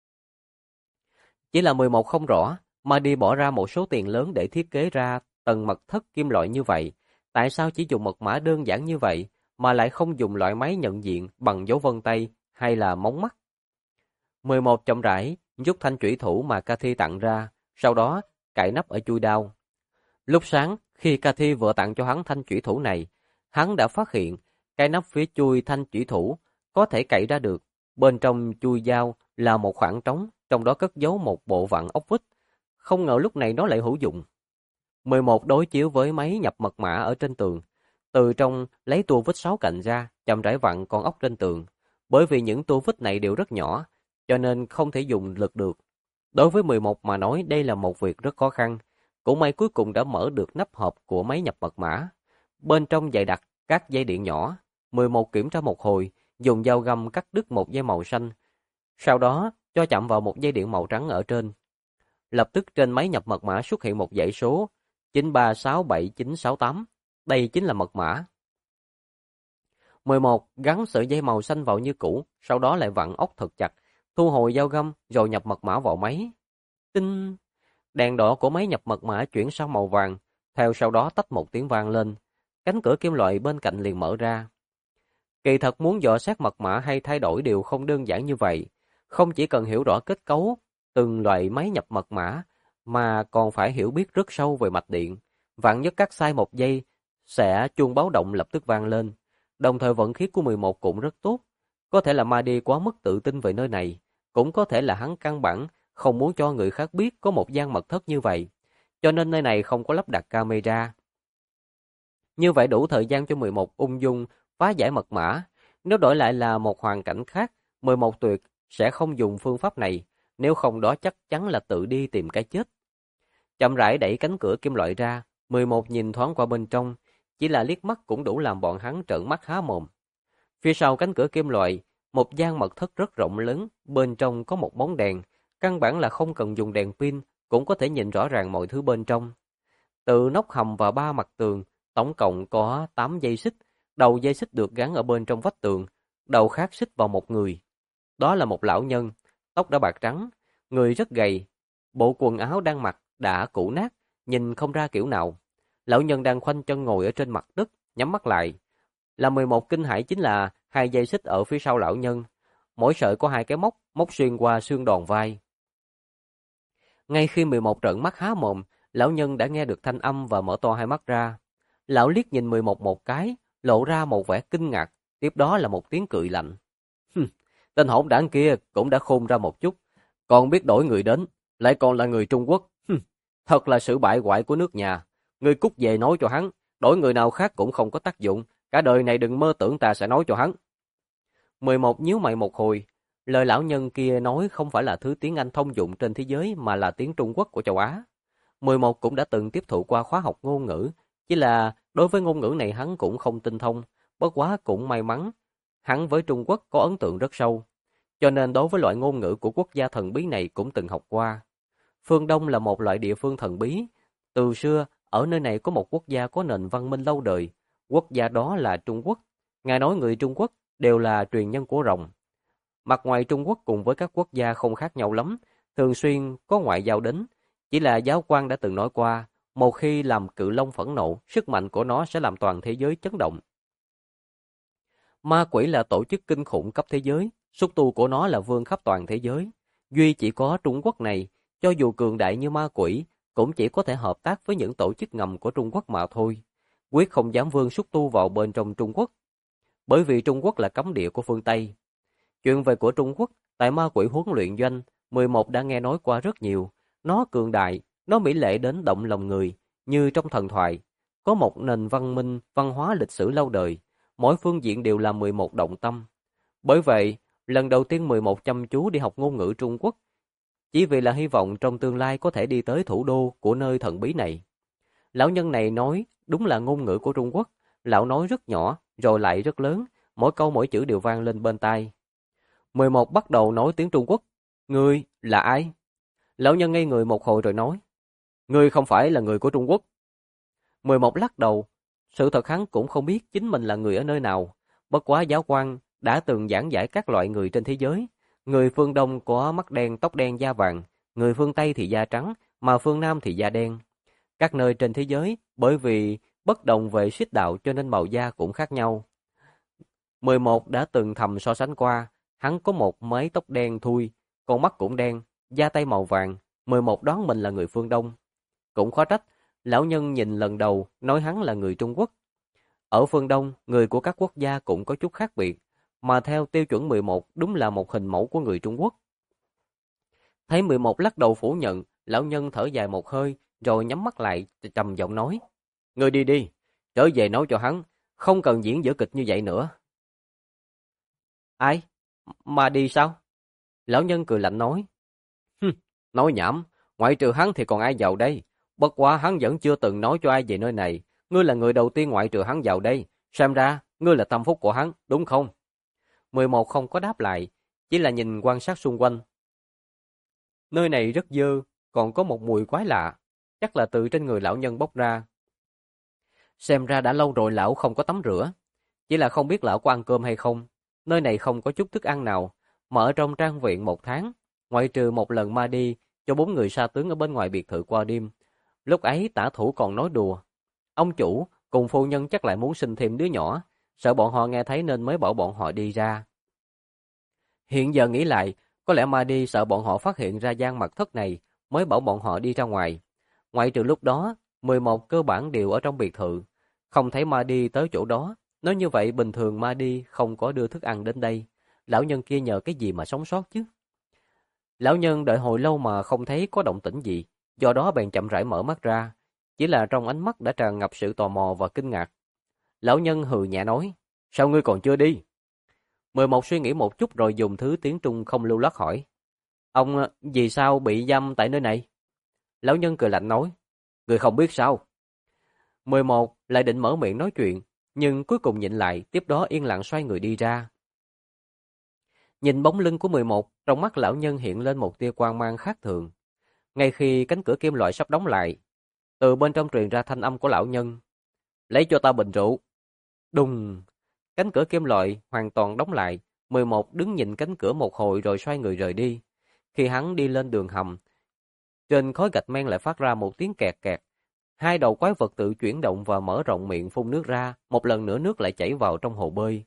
Chỉ là 11 không rõ, Mahdi bỏ ra một số tiền lớn để thiết kế ra tầng mật thất kim loại như vậy. Tại sao chỉ dùng mật mã đơn giản như vậy, mà lại không dùng loại máy nhận diện bằng dấu vân tay hay là mống mắt? 11 chậm rãi rút thanh chủy thủ mà Cathy tặng ra, sau đó cạy nắp ở chui đao. Lúc sáng, khi Cathy vừa tặng cho hắn thanh chủy thủ này, hắn đã phát hiện cái nắp phía chui thanh chủy thủ có thể cạy ra được. Bên trong chui dao là một khoảng trống, trong đó cất giấu một bộ vặn ốc vít. Không ngờ lúc này nó lại hữu dụng. 11 đối chiếu với máy nhập mật mã ở trên tường. Từ trong lấy tua vít 6 cạnh ra, chậm rãi vặn con ốc trên tường. Bởi vì những tua vít này đều rất nhỏ, cho nên không thể dùng lực được. Đối với 11 mà nói đây là một việc rất khó khăn. Cũng may cuối cùng đã mở được nắp hộp của máy nhập mật mã. Bên trong dày đặc các dây điện nhỏ. 11 kiểm tra một hồi, dùng dao găm cắt đứt một dây màu xanh. Sau đó cho chạm vào một dây điện màu trắng ở trên. Lập tức trên máy nhập mật mã xuất hiện một dãy số 9367968. Đây chính là mật mã. 11 gắn sợi dây màu xanh vào như cũ, sau đó lại vặn ốc thật chặt, thu hồi dao găm rồi nhập mật mã vào máy. Tinh! Đèn đỏ của máy nhập mật mã chuyển sang màu vàng, theo sau đó tách một tiếng vang lên. Cánh cửa kim loại bên cạnh liền mở ra. Kỳ thật muốn dò xét mật mã hay thay đổi đều không đơn giản như vậy. Không chỉ cần hiểu rõ kết cấu từng loại máy nhập mật mã, mà còn phải hiểu biết rất sâu về mạch điện. Vạn nhất cắt sai một giây, sẽ chuông báo động lập tức vang lên. Đồng thời vận khí của 11 cũng rất tốt. Có thể là Mahdi quá mức tự tin về nơi này, cũng có thể là hắn căn bản không muốn cho người khác biết có một gian mật thất như vậy, cho nên nơi này không có lắp đặt camera. Như vậy đủ thời gian cho 11 ung dung phá giải mật mã. Nếu đổi lại là một hoàn cảnh khác, 11 tuyệt sẽ không dùng phương pháp này, nếu không đó chắc chắn là tự đi tìm cái chết. Chậm rãi đẩy cánh cửa kim loại ra, 11 nhìn thoáng qua bên trong, chỉ là liếc mắt cũng đủ làm bọn hắn trợn mắt há mồm. Phía sau cánh cửa kim loại, một gian mật thất rất rộng lớn, bên trong có một bóng đèn, căn bản là không cần dùng đèn pin, cũng có thể nhìn rõ ràng mọi thứ bên trong. Từ nóc hầm và 3 mặt tường, tổng cộng có 8 dây xích, đầu dây xích được gắn ở bên trong vách tường, đầu khác xích vào một người. Đó là một lão nhân, tóc đã bạc trắng, người rất gầy, bộ quần áo đang mặc đã cũ nát, nhìn không ra kiểu nào. Lão nhân đang khoanh chân ngồi ở trên mặt đất, nhắm mắt lại. Là 11 kinh hãi chính là hai dây xích ở phía sau lão nhân, mỗi sợi có hai cái móc xuyên qua xương đòn vai. Ngay khi 11 trợn mắt há mồm, lão nhân đã nghe được thanh âm và mở to hai mắt ra. Lão liếc nhìn 11 một cái, lộ ra một vẻ kinh ngạc, tiếp đó là một tiếng cười lạnh. Tên hỗn đảng kia cũng đã khôn ra một chút, còn biết đổi người đến, lại còn là người Trung Quốc. Thật là sự bại hoại của nước nhà. Ngươi cút về nói cho hắn, đổi người nào khác cũng không có tác dụng, cả đời này đừng mơ tưởng ta sẽ nói cho hắn. 11 nhíu mày một hồi, lời lão nhân kia nói không phải là thứ tiếng Anh thông dụng trên thế giới mà là tiếng Trung Quốc của châu Á. 11 cũng đã từng tiếp thụ qua khóa học ngôn ngữ, chỉ là đối với ngôn ngữ này hắn cũng không tinh thông, bất quá cũng may mắn. Hắn với Trung Quốc có ấn tượng rất sâu. cho nên đối với loại ngôn ngữ của quốc gia thần bí này cũng từng học qua. Phương Đông là một loại địa phương thần bí. Từ xưa, ở nơi này có một quốc gia có nền văn minh lâu đời. Quốc gia đó là Trung Quốc. Ngài nói người Trung Quốc đều là truyền nhân của rồng. Mặt ngoài Trung Quốc cùng với các quốc gia không khác nhau lắm, thường xuyên có ngoại giao đến. Chỉ là giáo quan đã từng nói qua, một khi làm cự long phẫn nộ, sức mạnh của nó sẽ làm toàn thế giới chấn động. Ma quỷ là tổ chức kinh khủng cấp thế giới, xúc tu của nó là vương khắp toàn thế giới. Duy chỉ có Trung Quốc này, cho dù cường đại như ma quỷ, cũng chỉ có thể hợp tác với những tổ chức ngầm của Trung Quốc mà thôi. Quyết không dám vương xúc tu vào bên trong Trung Quốc, bởi vì Trung Quốc là cấm địa của phương Tây. Chuyện về của Trung Quốc, tại ma quỷ huấn luyện doanh, 11 đã nghe nói qua rất nhiều. Nó cường đại, nó mỹ lệ đến động lòng người, như trong thần thoại. Có một nền văn minh, văn hóa lịch sử lâu đời, mỗi phương diện đều là 11 động tâm. Bởi vậy, lần đầu tiên 11 chăm chú đi học ngôn ngữ Trung Quốc, chỉ vì là hy vọng trong tương lai có thể đi tới thủ đô của nơi thần bí này. Lão nhân này nói đúng là ngôn ngữ của Trung Quốc, lão nói rất nhỏ, rồi lại rất lớn, mỗi câu mỗi chữ đều vang lên bên tai. 11 bắt đầu nói tiếng Trung Quốc. Ngươi là ai? Lão nhân ngây người một hồi rồi nói. Ngươi không phải là người của Trung Quốc. 11 lắc đầu. Sự thật hắn cũng không biết chính mình là người ở nơi nào. Bất quá giáo quan đã từng giảng giải các loại người trên thế giới. Người phương Đông có mắt đen, tóc đen, da vàng. Người phương Tây thì da trắng, mà phương Nam thì da đen. Các nơi trên thế giới, bởi vì bất đồng về xích đạo cho nên màu da cũng khác nhau. 11 đã từng thầm so sánh qua. Hắn có một mái tóc đen thui, con mắt cũng đen, da tay màu vàng. 11 đoán mình là người phương Đông. Cũng khó trách, lão nhân nhìn lần đầu nói hắn là người Trung Quốc. Ở phương Đông, người của các quốc gia cũng có chút khác biệt, mà theo tiêu chuẩn 11 đúng là một hình mẫu của người Trung Quốc. Thấy 11 lắc đầu phủ nhận, lão nhân thở dài một hơi, rồi nhắm mắt lại, trầm giọng nói. Ngươi đi đi, trở về nói cho hắn, không cần diễn vở kịch như vậy nữa. Ai? Mà đi sao? Lão nhân cười lạnh nói. Nói nhảm, ngoại trừ hắn thì còn ai vào đây? Bất quá hắn vẫn chưa từng nói cho ai về nơi này. Ngươi là người đầu tiên ngoại trừ hắn vào đây. Xem ra, ngươi là tâm phúc của hắn, đúng không? 11 không có đáp lại, chỉ là nhìn quan sát xung quanh. Nơi này rất dơ, còn có một mùi quái lạ, chắc là từ trên người lão nhân bốc ra. Xem ra đã lâu rồi lão không có tắm rửa, chỉ là không biết lão có ăn cơm hay không. Nơi này không có chút thức ăn nào, mà ở trong trang viện 1 tháng, ngoại trừ một lần ma đi cho 4 người sa tướng ở bên ngoài biệt thự qua đêm. Lúc ấy tả thủ còn nói đùa. Ông chủ cùng phu nhân chắc lại muốn sinh thêm đứa nhỏ, sợ bọn họ nghe thấy nên mới bảo bọn họ đi ra. Hiện giờ nghĩ lại, có lẽ ma đi sợ bọn họ phát hiện ra gian mật thất này, mới bảo bọn họ đi ra ngoài. Ngoại trừ lúc đó, 11 cơ bản đều ở trong biệt thự, không thấy ma đi tới chỗ đó. Nói như vậy bình thường ma đi không có đưa thức ăn đến đây. Lão nhân kia nhờ cái gì mà sống sót chứ? Lão nhân đợi hồi lâu mà không thấy có động tĩnh gì, do đó bèn chậm rãi mở mắt ra, chỉ là trong ánh mắt đã tràn ngập sự tò mò và kinh ngạc. Lão nhân hừ nhẹ nói, sao ngươi còn chưa đi? 11 suy nghĩ một chút rồi dùng thứ tiếng Trung không lưu loát hỏi, ông vì sao bị giam tại nơi này? Lão nhân cười lạnh nói, ngươi không biết sao? 11 lại định mở miệng nói chuyện, nhưng cuối cùng nhịn lại, tiếp đó yên lặng xoay người đi ra. Nhìn bóng lưng của 11, trong mắt lão nhân hiện lên một tia quang mang khác thường. Ngay khi cánh cửa kim loại sắp đóng lại, từ bên trong truyền ra thanh âm của lão nhân. Lấy cho ta bình rượu. Đùng! Cánh cửa kim loại hoàn toàn đóng lại. 11 đứng nhìn cánh cửa một hồi rồi xoay người rời đi. Khi hắn đi lên đường hầm, trên khói gạch men lại phát ra một tiếng kẹt kẹt. Hai đầu quái vật tự chuyển động và mở rộng miệng phun nước ra, một lần nữa nước lại chảy vào trong hồ bơi.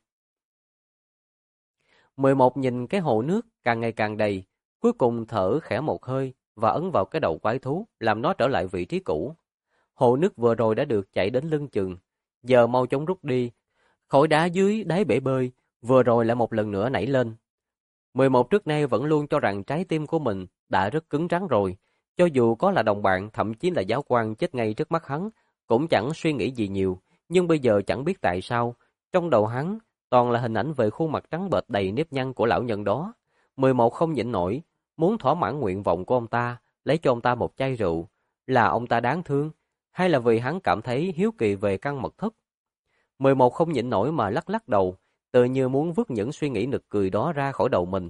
11 nhìn cái hồ nước càng ngày càng đầy, cuối cùng thở khẽ một hơi và ấn vào cái đầu quái thú, làm nó trở lại vị trí cũ. Hồ nước vừa rồi đã được chảy đến lưng chừng, giờ mau chóng rút đi. Khối đá dưới đáy bể bơi vừa rồi lại một lần nữa nảy lên. 11 trước nay vẫn luôn cho rằng trái tim của mình đã rất cứng rắn rồi, cho dù có là đồng bạn, thậm chí là giáo quan chết ngay trước mắt hắn, cũng chẳng suy nghĩ gì nhiều, nhưng bây giờ chẳng biết tại sao, trong đầu hắn toàn là hình ảnh về khuôn mặt trắng bệch đầy nếp nhăn của lão nhân đó. 11 không nhịn nổi, muốn thỏa mãn nguyện vọng của ông ta, lấy cho ông ta một chai rượu. Là ông ta đáng thương, hay là vì hắn cảm thấy hiếu kỳ về căn mật thất? 11 không nhịn nổi mà lắc lắc đầu, tự như muốn vứt những suy nghĩ nực cười đó ra khỏi đầu mình,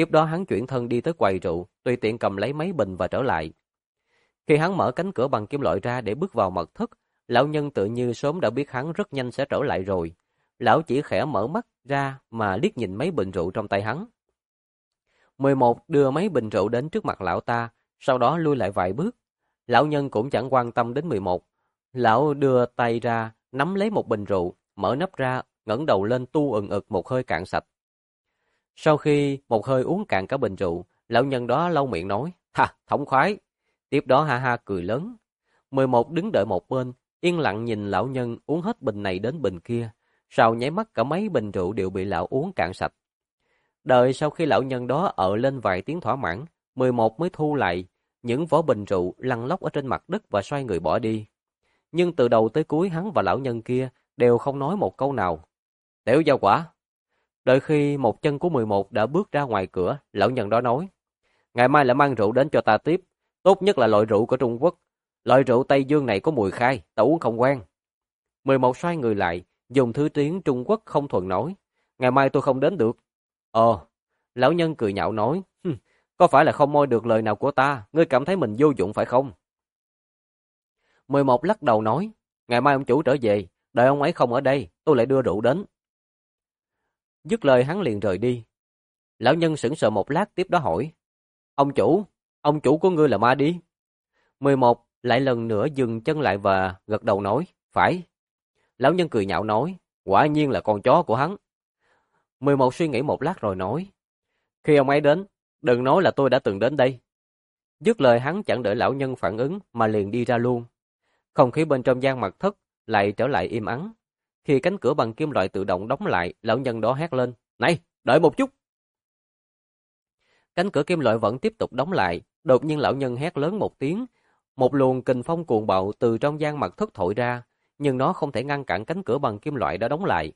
Tiếp đó hắn chuyển thân đi tới quầy rượu, tùy tiện cầm lấy mấy bình và trở lại. Khi hắn mở cánh cửa bằng kim loại ra để bước vào mật thất, lão nhân tự như sớm đã biết hắn rất nhanh sẽ trở lại rồi. Lão chỉ khẽ mở mắt ra mà liếc nhìn mấy bình rượu trong tay hắn. 11 đưa mấy bình rượu đến trước mặt lão ta, sau đó lui lại vài bước. Lão nhân cũng chẳng quan tâm đến 11. Lão đưa tay ra, nắm lấy một bình rượu, mở nắp ra, ngẩng đầu lên tu ực một hơi cạn sạch. Sau khi một hơi uống cạn cả bình rượu, lão nhân đó lau miệng nói, ha, thống khoái. Tiếp đó ha ha cười lớn. 11 đứng đợi một bên, yên lặng nhìn lão nhân uống hết bình này đến bình kia. Sau nháy mắt cả mấy bình rượu đều bị lão uống cạn sạch. Đợi sau khi lão nhân đó lên vài tiếng thỏa mãn, 11 mới thu lại những vỏ bình rượu lăn lóc ở trên mặt đất và xoay người bỏ đi. Nhưng từ đầu tới cuối hắn và lão nhân kia đều không nói một câu nào. Tiểu giao quả. Đợi khi một chân của 11 đã bước ra ngoài cửa, lão nhân đó nói, ngày mai lại mang rượu đến cho ta tiếp, tốt nhất là loại rượu của Trung Quốc. Loại rượu Tây Dương này có mùi khai, ta uống không quen. 11 xoay người lại, dùng thứ tiếng Trung Quốc không thuần nói, ngày mai tôi không đến được. Lão nhân cười nhạo nói, có phải là không moi được lời nào của ta, ngươi cảm thấy mình vô dụng phải không? 11 lắc đầu nói, ngày mai ông chủ trở về, đợi ông ấy không ở đây, tôi lại đưa rượu đến. Dứt lời hắn liền rời đi. Lão nhân sững sờ một lát tiếp đó hỏi, ông chủ của ngươi là Ma Đi? 11 lại lần nữa dừng chân lại và gật đầu nói, phải. Lão nhân cười nhạo nói, quả nhiên là con chó của hắn. 11 suy nghĩ một lát rồi nói, khi ông ấy đến, đừng nói là tôi đã từng đến đây. Dứt lời hắn chẳng đợi lão nhân phản ứng mà liền đi ra luôn. Không khí bên trong gian mật thất lại trở lại im ắng. Khi cánh cửa bằng kim loại tự động đóng lại, lão nhân đó hét lên, này, đợi một chút. Cánh cửa kim loại vẫn tiếp tục đóng lại, đột nhiên lão nhân hét lớn một tiếng. Một luồng kình phong cuồng bạo từ trong gian mật thất thổi ra, nhưng nó không thể ngăn cản cánh cửa bằng kim loại đã đóng lại.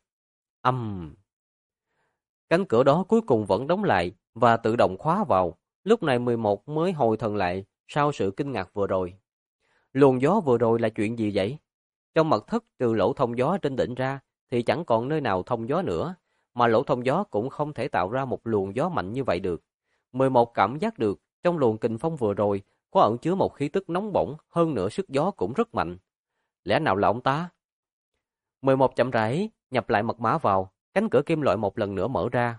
Cánh cửa đó cuối cùng vẫn đóng lại và tự động khóa vào. Lúc này 11 mới hồi thần lại sau sự kinh ngạc vừa rồi. Luồng gió vừa rồi là chuyện gì vậy? Trong mật thất trừ lỗ thông gió trên đỉnh ra thì chẳng còn nơi nào thông gió nữa, mà lỗ thông gió cũng không thể tạo ra một luồng gió mạnh như vậy được. 11 cảm giác được trong luồng kình phong vừa rồi có ẩn chứa một khí tức nóng bỏng, hơn nữa sức gió cũng rất mạnh. Lẽ nào là ông ta? 11 chậm rãi nhập lại mật mã vào, cánh cửa kim loại một lần nữa mở ra.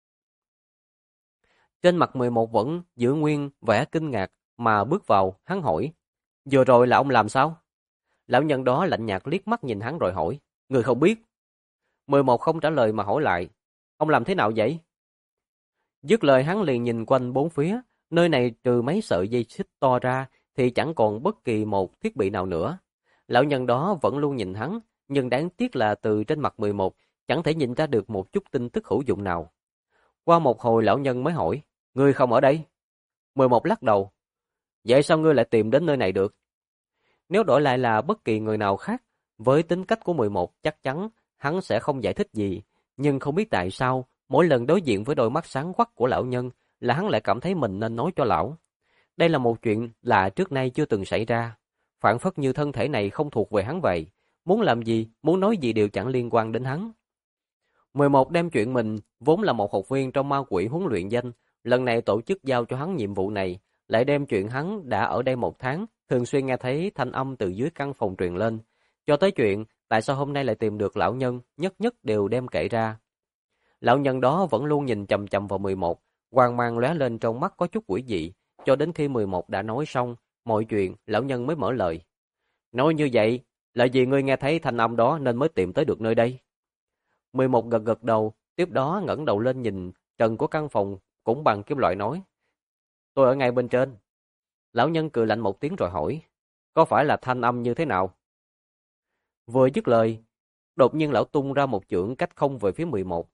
Trên mặt 11 vẫn giữ nguyên vẻ kinh ngạc mà bước vào, hắn hỏi, vừa rồi là ông làm sao? Lão nhân đó lạnh nhạt liếc mắt nhìn hắn rồi hỏi, người không biết. 11 không trả lời mà hỏi lại, ông làm thế nào vậy? Dứt lời hắn liền nhìn quanh bốn phía, nơi này trừ mấy sợi dây xích to ra thì chẳng còn bất kỳ một thiết bị nào nữa. Lão nhân đó vẫn luôn nhìn hắn, nhưng đáng tiếc là từ trên mặt 11 chẳng thể nhìn ra được một chút tin tức hữu dụng nào. Qua một hồi lão nhân mới hỏi, ngươi không ở đây? 11 lắc đầu, vậy sao ngươi lại tìm đến nơi này được? Nếu đổi lại là bất kỳ người nào khác, với tính cách của 11 chắc chắn hắn sẽ không giải thích gì, nhưng không biết tại sao, mỗi lần đối diện với đôi mắt sáng quắc của lão nhân là hắn lại cảm thấy mình nên nói cho lão. Đây là một chuyện lạ trước nay chưa từng xảy ra, phảng phất như thân thể này không thuộc về hắn vậy, muốn làm gì, muốn nói gì đều chẳng liên quan đến hắn. 11 đem chuyện mình vốn là một học viên trong ma quỷ huấn luyện danh, lần này tổ chức giao cho hắn nhiệm vụ này, lại đem chuyện hắn đã ở đây một tháng, thường xuyên nghe thấy thanh âm từ dưới căn phòng truyền lên, cho tới chuyện tại sao hôm nay lại tìm được lão nhân, nhất nhất đều đem kể ra. Lão nhân đó vẫn luôn nhìn chằm chằm vào 11, hoang mang lóe lên trong mắt có chút quỷ dị, cho đến khi 11 đã nói xong mọi chuyện, lão nhân mới mở lời. Nói như vậy, là vì ngươi nghe thấy thanh âm đó nên mới tìm tới được nơi đây. 11 gật gật đầu, tiếp đó ngẩng đầu lên nhìn trần của căn phòng cũng bằng kim loại nói, tôi ở ngay bên trên. Lão nhân cười lạnh một tiếng rồi hỏi, có phải là thanh âm như thế nào? Vừa dứt lời, đột nhiên lão tung ra một chưởng cách không về phía 11.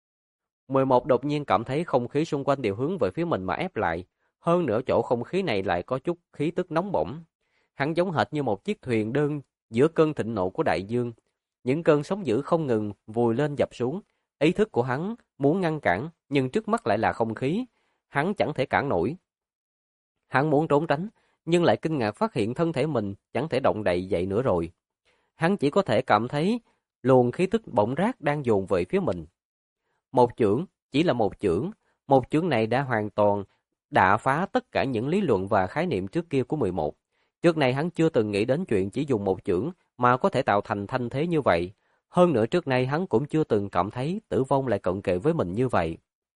11 đột nhiên cảm thấy không khí xung quanh đều hướng về phía mình mà ép lại, hơn nữa chỗ không khí này lại có chút khí tức nóng bỏng. Hắn giống hệt như một chiếc thuyền đơn giữa cơn thịnh nộ của đại dương. Những cơn sóng dữ không ngừng vùi lên dập xuống. Ý thức của hắn muốn ngăn cản, nhưng trước mắt lại là không khí. Hắn chẳng thể cản nổi. Hắn muốn trốn tránh, nhưng lại kinh ngạc phát hiện thân thể mình chẳng thể động đậy dậy nữa rồi. Hắn chỉ có thể cảm thấy luồng khí tức bỏng rát đang dồn về phía mình. Một chưởng, chỉ là một chưởng, một chưởng này đã hoàn toàn đả phá tất cả những lý luận và khái niệm trước kia của 11. Trước này hắn chưa từng nghĩ đến chuyện chỉ dùng một chưởng mà có thể tạo thành thanh thế như vậy. Hơn nữa trước nay hắn cũng chưa từng cảm thấy tử vong lại cận kề với mình như vậy.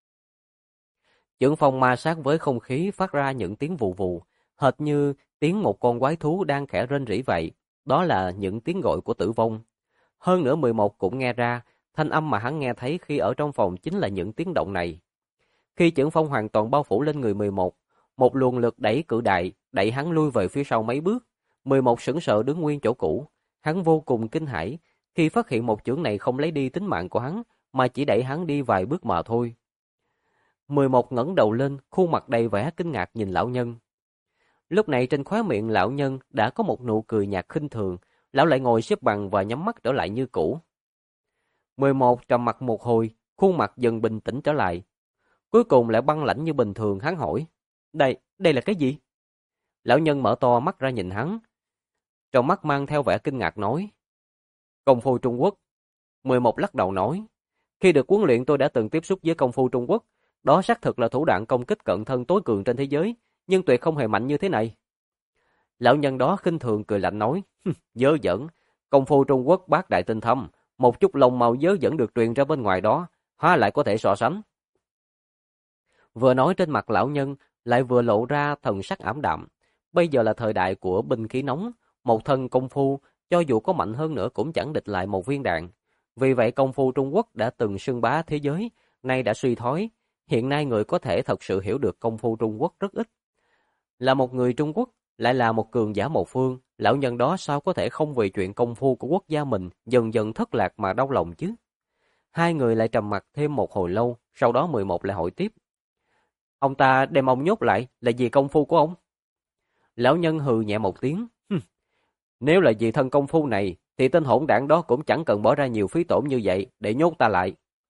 Chưởng phong ma sát với không khí phát ra những tiếng vù vù, hệt như tiếng một con quái thú đang khẽ rên rỉ vậy. Đó là những tiếng gọi của tử vong. Hơn nữa 11 cũng nghe ra, thanh âm mà hắn nghe thấy khi ở trong phòng chính là những tiếng động này. Khi chưởng phong hoàn toàn bao phủ lên người 11, một luồng lực đẩy cự đại, đẩy hắn lui về phía sau mấy bước. 11 sững sờ đứng nguyên chỗ cũ, hắn vô cùng kinh hãi khi phát hiện một chưởng này không lấy đi tính mạng của hắn, mà chỉ đẩy hắn đi vài bước mà thôi. 11 ngẩng đầu lên, khuôn mặt đầy vẻ kinh ngạc nhìn lão nhân. Lúc này trên khóe miệng lão nhân đã có một nụ cười nhạt khinh thường, lão lại ngồi xếp bằng và nhắm mắt trở lại như cũ. 11 trầm mặc một hồi, khuôn mặt dần bình tĩnh trở lại. Cuối cùng lại băng lãnh như bình thường, hắn hỏi: Đây là cái gì? Lão nhân mở to mắt ra nhìn hắn. Trong mắt mang theo vẻ kinh ngạc nói: Công phu Trung Quốc. 11 lắc đầu nói: Khi được huấn luyện tôi đã từng tiếp xúc với công phu Trung Quốc. Đó xác thực là thủ đoạn công kích cận thân tối cường trên thế giới, nhưng tuyệt không hề mạnh như thế này. Lão nhân đó khinh thường cười lạnh nói: Dớ dẫn, công phu Trung Quốc bác đại tinh thâm, một chút lông màu dớ dẫn được truyền ra bên ngoài đó, há lại có thể so sánh. Vừa nói trên mặt lão nhân lại vừa lộ ra thần sắc ảm đạm. Bây giờ là thời đại của binh khí nóng, một thân công phu cho dù có mạnh hơn nữa cũng chẳng địch lại một viên đạn. Vì vậy công phu Trung Quốc đã từng xưng bá thế giới, nay đã suy thoái. Hiện nay người có thể thật sự hiểu được công phu Trung Quốc rất ít. Là một người Trung Quốc, lại là một cường giả một phương, lão nhân đó sao có thể không vì chuyện công phu của quốc gia mình dần dần thất lạc mà đau lòng chứ? Hai người lại trầm mặc thêm một hồi lâu, sau đó 11 lại hỏi tiếp: Ông ta đem ông nhốt lại là vì công phu của ông? Lão nhân hừ nhẹ một tiếng: Nếu là vì thân công phu này, thì tên hỗn đảng đó cũng chẳng cần bỏ ra nhiều phí tổn như vậy để nhốt ta lại.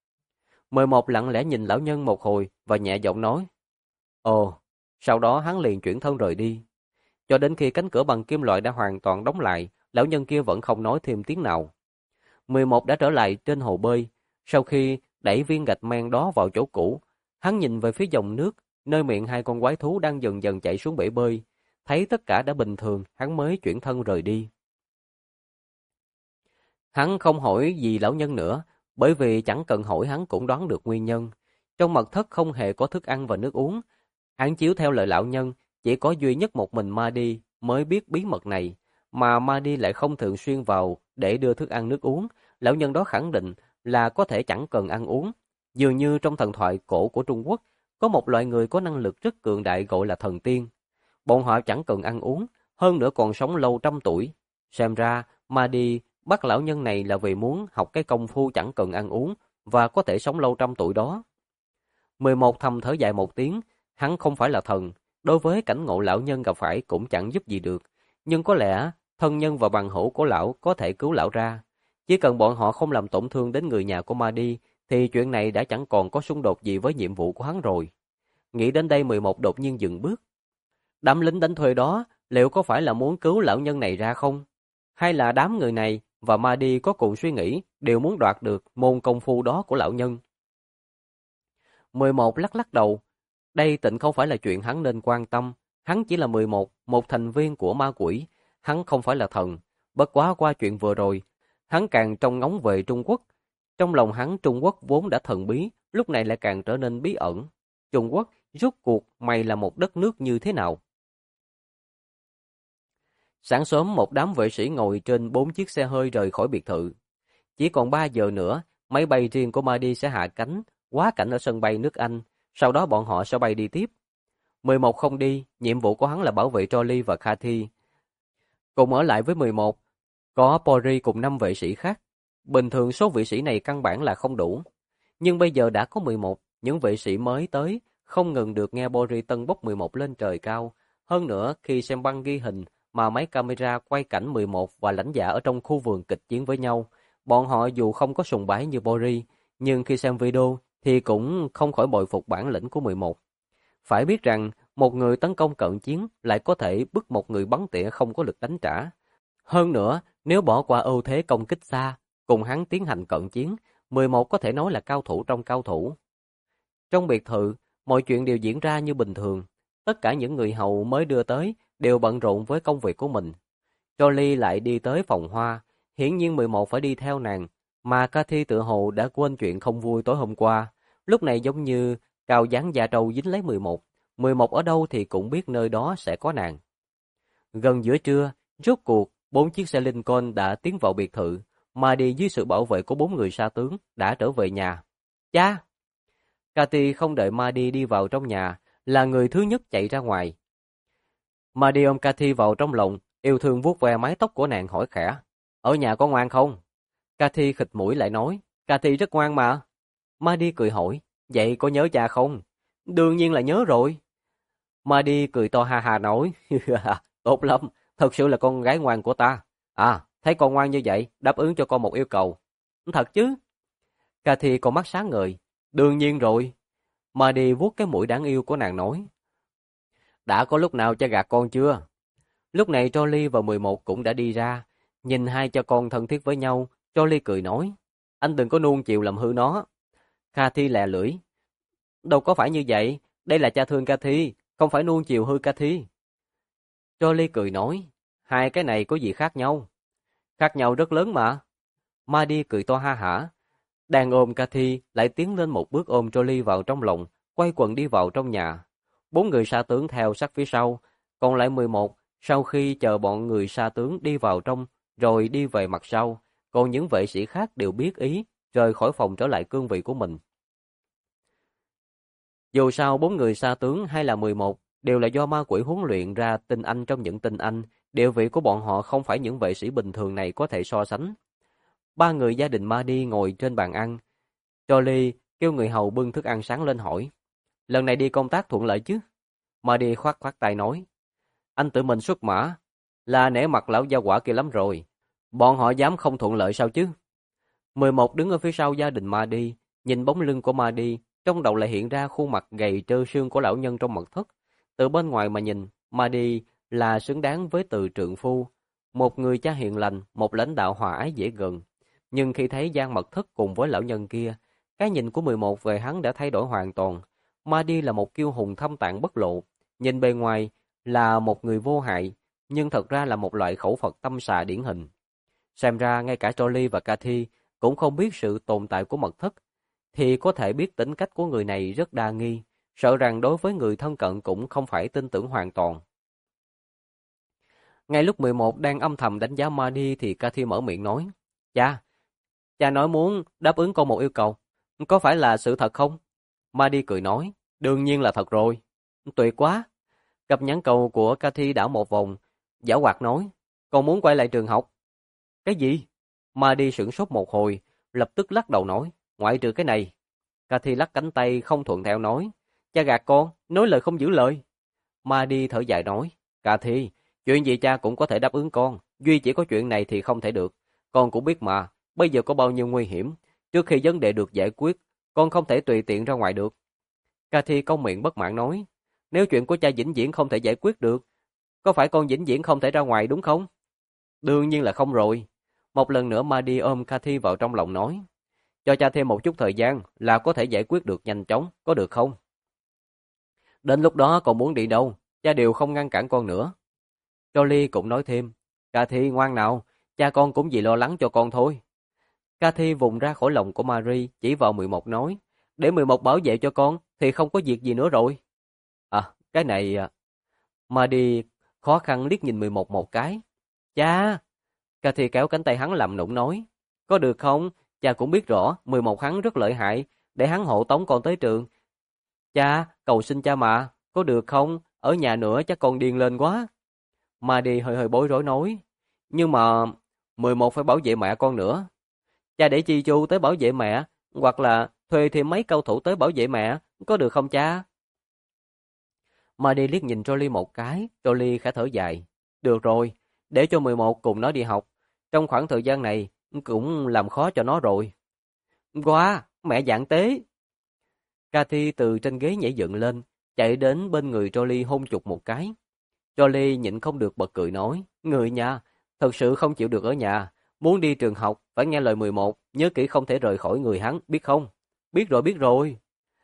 11 lặng lẽ nhìn lão nhân một hồi và nhẹ giọng nói: Ồ. Sau đó hắn liền chuyển thân rời đi. Cho đến khi cánh cửa bằng kim loại đã hoàn toàn đóng lại, lão nhân kia vẫn không nói thêm tiếng nào. 11 đã trở lại trên hồ bơi. Sau khi đẩy viên gạch men đó vào chỗ cũ, hắn nhìn về phía dòng nước, nơi miệng hai con quái thú đang dần dần chạy xuống bể bơi. Thấy tất cả đã bình thường, hắn mới chuyển thân rời đi. Hắn không hỏi gì lão nhân nữa, bởi vì chẳng cần hỏi hắn cũng đoán được nguyên nhân. Trong mật thất không hề có thức ăn và nước uống. Hắn chiếu theo lời lão nhân, chỉ có duy nhất một mình Mahdi mới biết bí mật này, mà Mahdi lại không thường xuyên vào để đưa thức ăn nước uống. Lão nhân đó khẳng định là có thể chẳng cần ăn uống. Dường như trong thần thoại cổ của Trung Quốc, có một loại người có năng lực rất cường đại gọi là thần tiên. Bọn họ chẳng cần ăn uống, hơn nữa còn sống lâu trăm tuổi. Xem ra, Mahdi bắt lão nhân này là vì muốn học cái công phu chẳng cần ăn uống và có thể sống lâu trăm tuổi đó. 11 thầm thở dài một tiếng, hắn không phải là thần, đối với cảnh ngộ lão nhân gặp phải cũng chẳng giúp gì được, nhưng có lẽ thân nhân và bằng hữu của lão có thể cứu lão ra. Chỉ cần bọn họ không làm tổn thương đến người nhà của Mahdi, thì chuyện này đã chẳng còn có xung đột gì với nhiệm vụ của hắn rồi. Nghĩ đến đây 11 đột nhiên dừng bước. Đám lính đánh thuê đó liệu có phải là muốn cứu lão nhân này ra không? Hay là đám người này và Mahdi có cùng suy nghĩ đều muốn đoạt được môn công phu đó của lão nhân? 11 lắc lắc đầu. Đây tịnh không phải là chuyện hắn nên quan tâm. Hắn chỉ là 11, một thành viên của ma quỷ. Hắn không phải là thần. Bất quá qua chuyện vừa rồi, hắn càng trông ngóng về Trung Quốc. Trong lòng hắn Trung Quốc vốn đã thần bí, lúc này lại càng trở nên bí ẩn. Trung Quốc, rốt cuộc mày là một đất nước như thế nào? Sáng sớm một đám vệ sĩ ngồi trên 4 chiếc xe hơi rời khỏi biệt thự. Chỉ còn 3 giờ nữa, máy bay riêng của Mahdi sẽ hạ cánh, quá cảnh ở sân bay nước Anh, sau đó bọn họ sẽ bay đi tiếp. 11 không đi, nhiệm vụ của hắn là bảo vệ Trolley và Cathy. Cùng ở lại với 11, có Pori cùng 5 vệ sĩ khác. Bình thường số vệ sĩ này căn bản là không đủ. Nhưng bây giờ đã có 11, những vệ sĩ mới tới, không ngừng được nghe Pori tân bốc 11 lên trời cao. Hơn nữa, khi xem băng ghi hình mà máy camera quay cảnh 11 và lãnh giả ở trong khu vườn kịch chiến với nhau, bọn họ dù không có sùng bái như Pori, nhưng khi xem video thì cũng không khỏi bội phục bản lĩnh của 11. Phải biết rằng, một người tấn công cận chiến lại có thể bức một người bắn tỉa không có lực đánh trả. Hơn nữa, nếu bỏ qua ưu thế công kích xa, cùng hắn tiến hành cận chiến, 11 có thể nói là cao thủ trong cao thủ. Trong biệt thự, Mọi chuyện đều diễn ra như bình thường. Tất cả những người hầu mới đưa tới đều bận rộn với công việc của mình. Jolie lại đi tới phòng hoa, hiển nhiên 11 phải đi theo nàng, mà Cathy tự hồ đã quên chuyện không vui tối hôm qua. Lúc này giống như cào dán da trâu dính lấy 11. 11 ở đâu thì cũng biết nơi đó sẽ có nàng. Gần giữa trưa, rốt cuộc, 4 chiếc xe Lincoln đã tiến vào biệt thự, mà đi dưới sự bảo vệ của 4 người sa tướng đã trở về nhà. Cha! Cathy không đợi Maddie đi vào trong nhà, là người thứ nhất chạy ra ngoài. Maddie ôm Cathy vào trong lòng, yêu thương vuốt ve mái tóc của nàng hỏi khẽ. Ở nhà có ngoan không? Cathy khịt mũi lại nói. Cathy rất ngoan mà. Maddie cười hỏi. Vậy có nhớ cha không? Đương nhiên là nhớ rồi. Maddie cười to ha ha nói. Tốt lắm, thật sự là con gái ngoan của ta. À, thấy con ngoan như vậy, đáp ứng cho con một yêu cầu. Thật chứ? Cathy con mắt sáng ngời. Đương nhiên rồi. Maddie vuốt cái mũi đáng yêu của nàng nói. Đã có lúc nào cha gạt con chưa? Lúc này Trolley và 11 cũng đã đi ra. Nhìn hai cha con thân thiết với nhau, Trolley cười nói. Anh đừng có nuông chiều làm hư nó. Cathy lè lưỡi. Đâu có phải như vậy, đây là cha thương Cathy, không phải nuông chiều hư Cathy. Trolley cười nói. Hai cái này có gì khác nhau? Khác nhau rất lớn mà. Maddie cười to ha hả. Đang ôm Cathy lại tiến lên một bước ôm Trolley vào trong lòng, quay quần đi vào trong nhà. 4 người sa tướng theo sát phía sau, còn lại 11 sau khi chờ bọn người sa tướng đi vào trong rồi đi về mặt sau, còn những vệ sĩ khác đều biết ý, rời khỏi phòng trở lại cương vị của mình. Dù sao 4 người sa tướng hay là 11 đều là do ma quỷ huấn luyện ra tinh anh trong những tinh anh, địa vị của bọn họ không phải những vệ sĩ bình thường này có thể so sánh. 3 người gia đình Maddie ngồi trên bàn ăn. Jolie kêu người hầu bưng thức ăn sáng lên hỏi. Lần này đi công tác thuận lợi chứ? Maddie khoát khoát tay nói. Anh tự mình xuất mã, là nể mặt lão gia quả kia lắm rồi. Bọn họ dám không thuận lợi sao chứ? 11 đứng ở phía sau gia đình Maddie, nhìn bóng lưng của Maddie, trong đầu lại hiện ra khuôn mặt gầy trơ xương của lão nhân trong mật thất. Từ bên ngoài mà nhìn, Maddie là xứng đáng với từ trượng phu, một người cha hiền lành, một lãnh đạo hòa ái dễ gần. Nhưng khi thấy gian mật thất cùng với lão nhân kia, cái nhìn của 11 về hắn đã thay đổi hoàn toàn. Maddie là một kiêu hùng thâm tạng bất lộ, nhìn bề ngoài là một người vô hại, nhưng thật ra là một loại khẩu Phật tâm xà điển hình. Xem ra ngay cả Trolley và Cathy cũng không biết sự tồn tại của mật thất, thì có thể biết tính cách của người này rất đa nghi, sợ rằng đối với người thân cận cũng không phải tin tưởng hoàn toàn. Ngay lúc 11 đang âm thầm đánh giá Maddie thì Cathy mở miệng nói, cha nói muốn đáp ứng con một yêu cầu, có phải là sự thật không? Maddie cười nói, đương nhiên là thật rồi. Tuyệt quá. Cặp nhãn cầu của Cathy đảo một vòng, giảo hoạt nói, con muốn quay lại trường học. Cái gì? Maddie sửng sốt một hồi, lập tức lắc đầu nói, ngoại trừ cái này. Cathy lắc cánh tay không thuận theo nói, cha gạt con, nói lời không giữ lời. Maddie thở dài nói, Cathy, chuyện gì cha cũng có thể đáp ứng con, duy chỉ có chuyện này thì không thể được. Con cũng biết mà, bây giờ có bao nhiêu nguy hiểm, trước khi vấn đề được giải quyết, con không thể tùy tiện ra ngoài được. Cathy cong miệng bất mãn nói, nếu chuyện của cha vĩnh viễn không thể giải quyết được, có phải con vĩnh viễn không thể ra ngoài đúng không? Đương nhiên là không rồi. Một lần nữa Maddie ôm Cathy vào trong lòng nói, cho cha thêm một chút thời gian là có thể giải quyết được nhanh chóng, có được không? Đến lúc đó con muốn đi đâu, cha đều không ngăn cản con nữa. Jolie cũng nói thêm, Cathy ngoan nào, cha con cũng vì lo lắng cho con thôi. Cathy vùng ra khỏi lòng của Marie, chỉ vào 11 nói, để 11 bảo vệ cho con thì không có việc gì nữa rồi. À, cái này... Maddie khó khăn liếc nhìn 11 một cái. Cha! Cathy kéo cánh tay hắn làm nũng nói. Có được không? Cha cũng biết rõ 11 hắn rất lợi hại, để hắn hộ tống con tới trường. Cha, cầu xin cha mà, có được không? Ở nhà nữa chắc con điên lên quá. Maddie hơi hơi bối rối nói. Nhưng mà 11 phải bảo vệ mẹ con nữa. Cha để Chi Chu tới bảo vệ mẹ, hoặc là thuê thêm mấy cao thủ tới bảo vệ mẹ, có được không cha? Maddie liếc nhìn Trolley một cái, Trolley khẽ thở dài. Được rồi, để cho 11 cùng nó đi học. Trong khoảng thời gian này, cũng làm khó cho nó rồi. Quá, mẹ dạng tế. Cathy từ trên ghế nhảy dựng lên, chạy đến bên người Trolley hôn chụp một cái. Trolley nhịn không được bật cười nói, người nhà, thật sự không chịu được ở nhà. Muốn đi trường học, phải nghe lời 11, nhớ kỹ không thể rời khỏi người hắn, biết không? Biết rồi, biết rồi.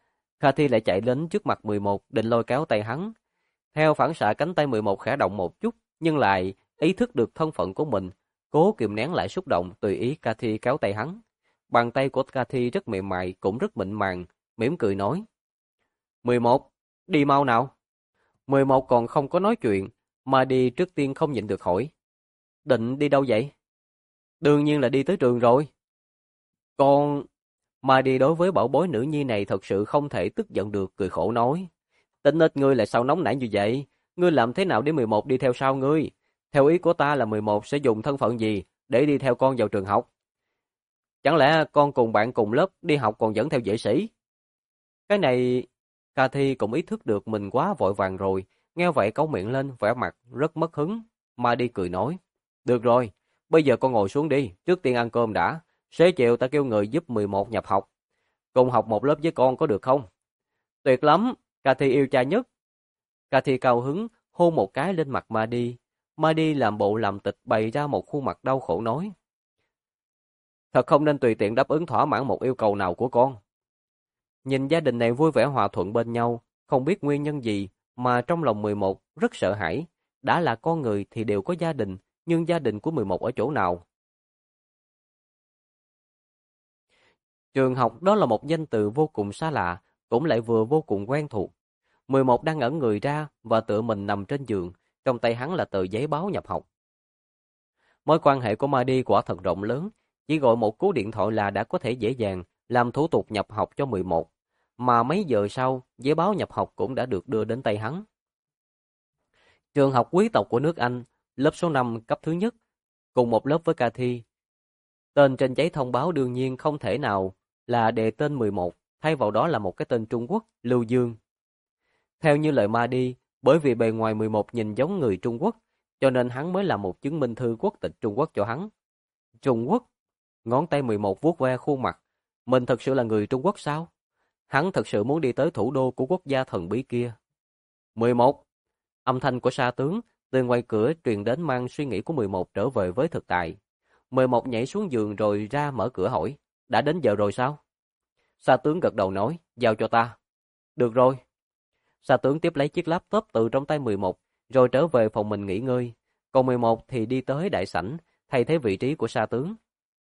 Cathy lại chạy đến trước mặt 11, định lôi kéo tay hắn. Theo phản xạ cánh tay 11 khẽ động một chút, nhưng lại ý thức được thân phận của mình, cố kìm nén lại xúc động, tùy ý Cathy kéo tay hắn. Bàn tay của Cathy rất mềm mại, cũng rất mịn màng, mỉm cười nói: 11, đi mau nào. 11 còn không có nói chuyện, mà đi trước tiên không nhịn được hỏi: định đi đâu vậy? Đương nhiên là đi tới trường rồi. Con... Mà đi đối với bảo bối nữ nhi này thật sự không thể tức giận được, cười khổ nói: tính nết ngươi là sao nóng nảy như vậy? Ngươi làm thế nào để 11 đi theo sau ngươi? Theo ý của ta là 11 sẽ dùng thân phận gì để đi theo con vào trường học? Chẳng lẽ con cùng bạn cùng lớp đi học còn dẫn theo vệ sĩ? Cái này... Cathy cũng ý thức được mình quá vội vàng rồi, nghe vậy cau miệng lên, vẻ mặt rất mất hứng. Mà đi cười nói: được rồi, bây giờ con ngồi xuống đi, trước tiên ăn cơm đã. Xế chiều ta kêu người giúp 11 nhập học. Cùng học một lớp với con có được không? Tuyệt lắm, Cathy yêu cha nhất. Cathy cao hứng, hôn một cái lên mặt Maddie. Maddie làm bộ làm tịch bày ra một khuôn mặt đau khổ nói: thật không nên tùy tiện đáp ứng thỏa mãn một yêu cầu nào của con. Nhìn gia đình này vui vẻ hòa thuận bên nhau, không biết nguyên nhân gì mà trong lòng 11 rất sợ hãi. Đã là con người thì đều có gia đình, nhưng gia đình của 11 ở chỗ nào? Trường học đó là một danh từ vô cùng xa lạ, cũng lại vừa vô cùng quen thuộc. 11 đang ẩn người ra và tự mình nằm trên giường, trong tay hắn là tờ giấy báo nhập học. Mối quan hệ của Maddie quả thật rộng lớn, chỉ gọi một cú điện thoại là đã có thể dễ dàng làm thủ tục nhập học cho 11. Mà mấy giờ sau, giấy báo nhập học cũng đã được đưa đến tay hắn. Trường học quý tộc của nước Anh, lớp số 5 cấp thứ nhất, cùng một lớp với Cathy. Tên trên giấy thông báo đương nhiên không thể nào là đề tên 11, thay vào đó là một cái tên Trung Quốc, Lưu Dương. Theo như lời Maddie, bởi vì bề ngoài 11 nhìn giống người Trung Quốc, cho nên hắn mới làm một chứng minh thư quốc tịch Trung Quốc cho hắn. Trung Quốc? Ngón tay 11 vuốt ve khuôn mặt. Mình thật sự là người Trung Quốc sao? Hắn thật sự muốn đi tới thủ đô của quốc gia thần bí kia. 11. Âm thanh của Sa tướng từ ngoài cửa truyền đến mang suy nghĩ của 11 trở về với thực tại. 11 nhảy xuống giường rồi ra mở cửa hỏi: đã đến giờ rồi sao? Sa tướng gật đầu nói: giao cho ta. Được rồi. Sa tướng tiếp lấy chiếc laptop từ trong tay 11, rồi trở về phòng mình nghỉ ngơi. Còn 11 thì đi tới đại sảnh, thay thế vị trí của Sa tướng.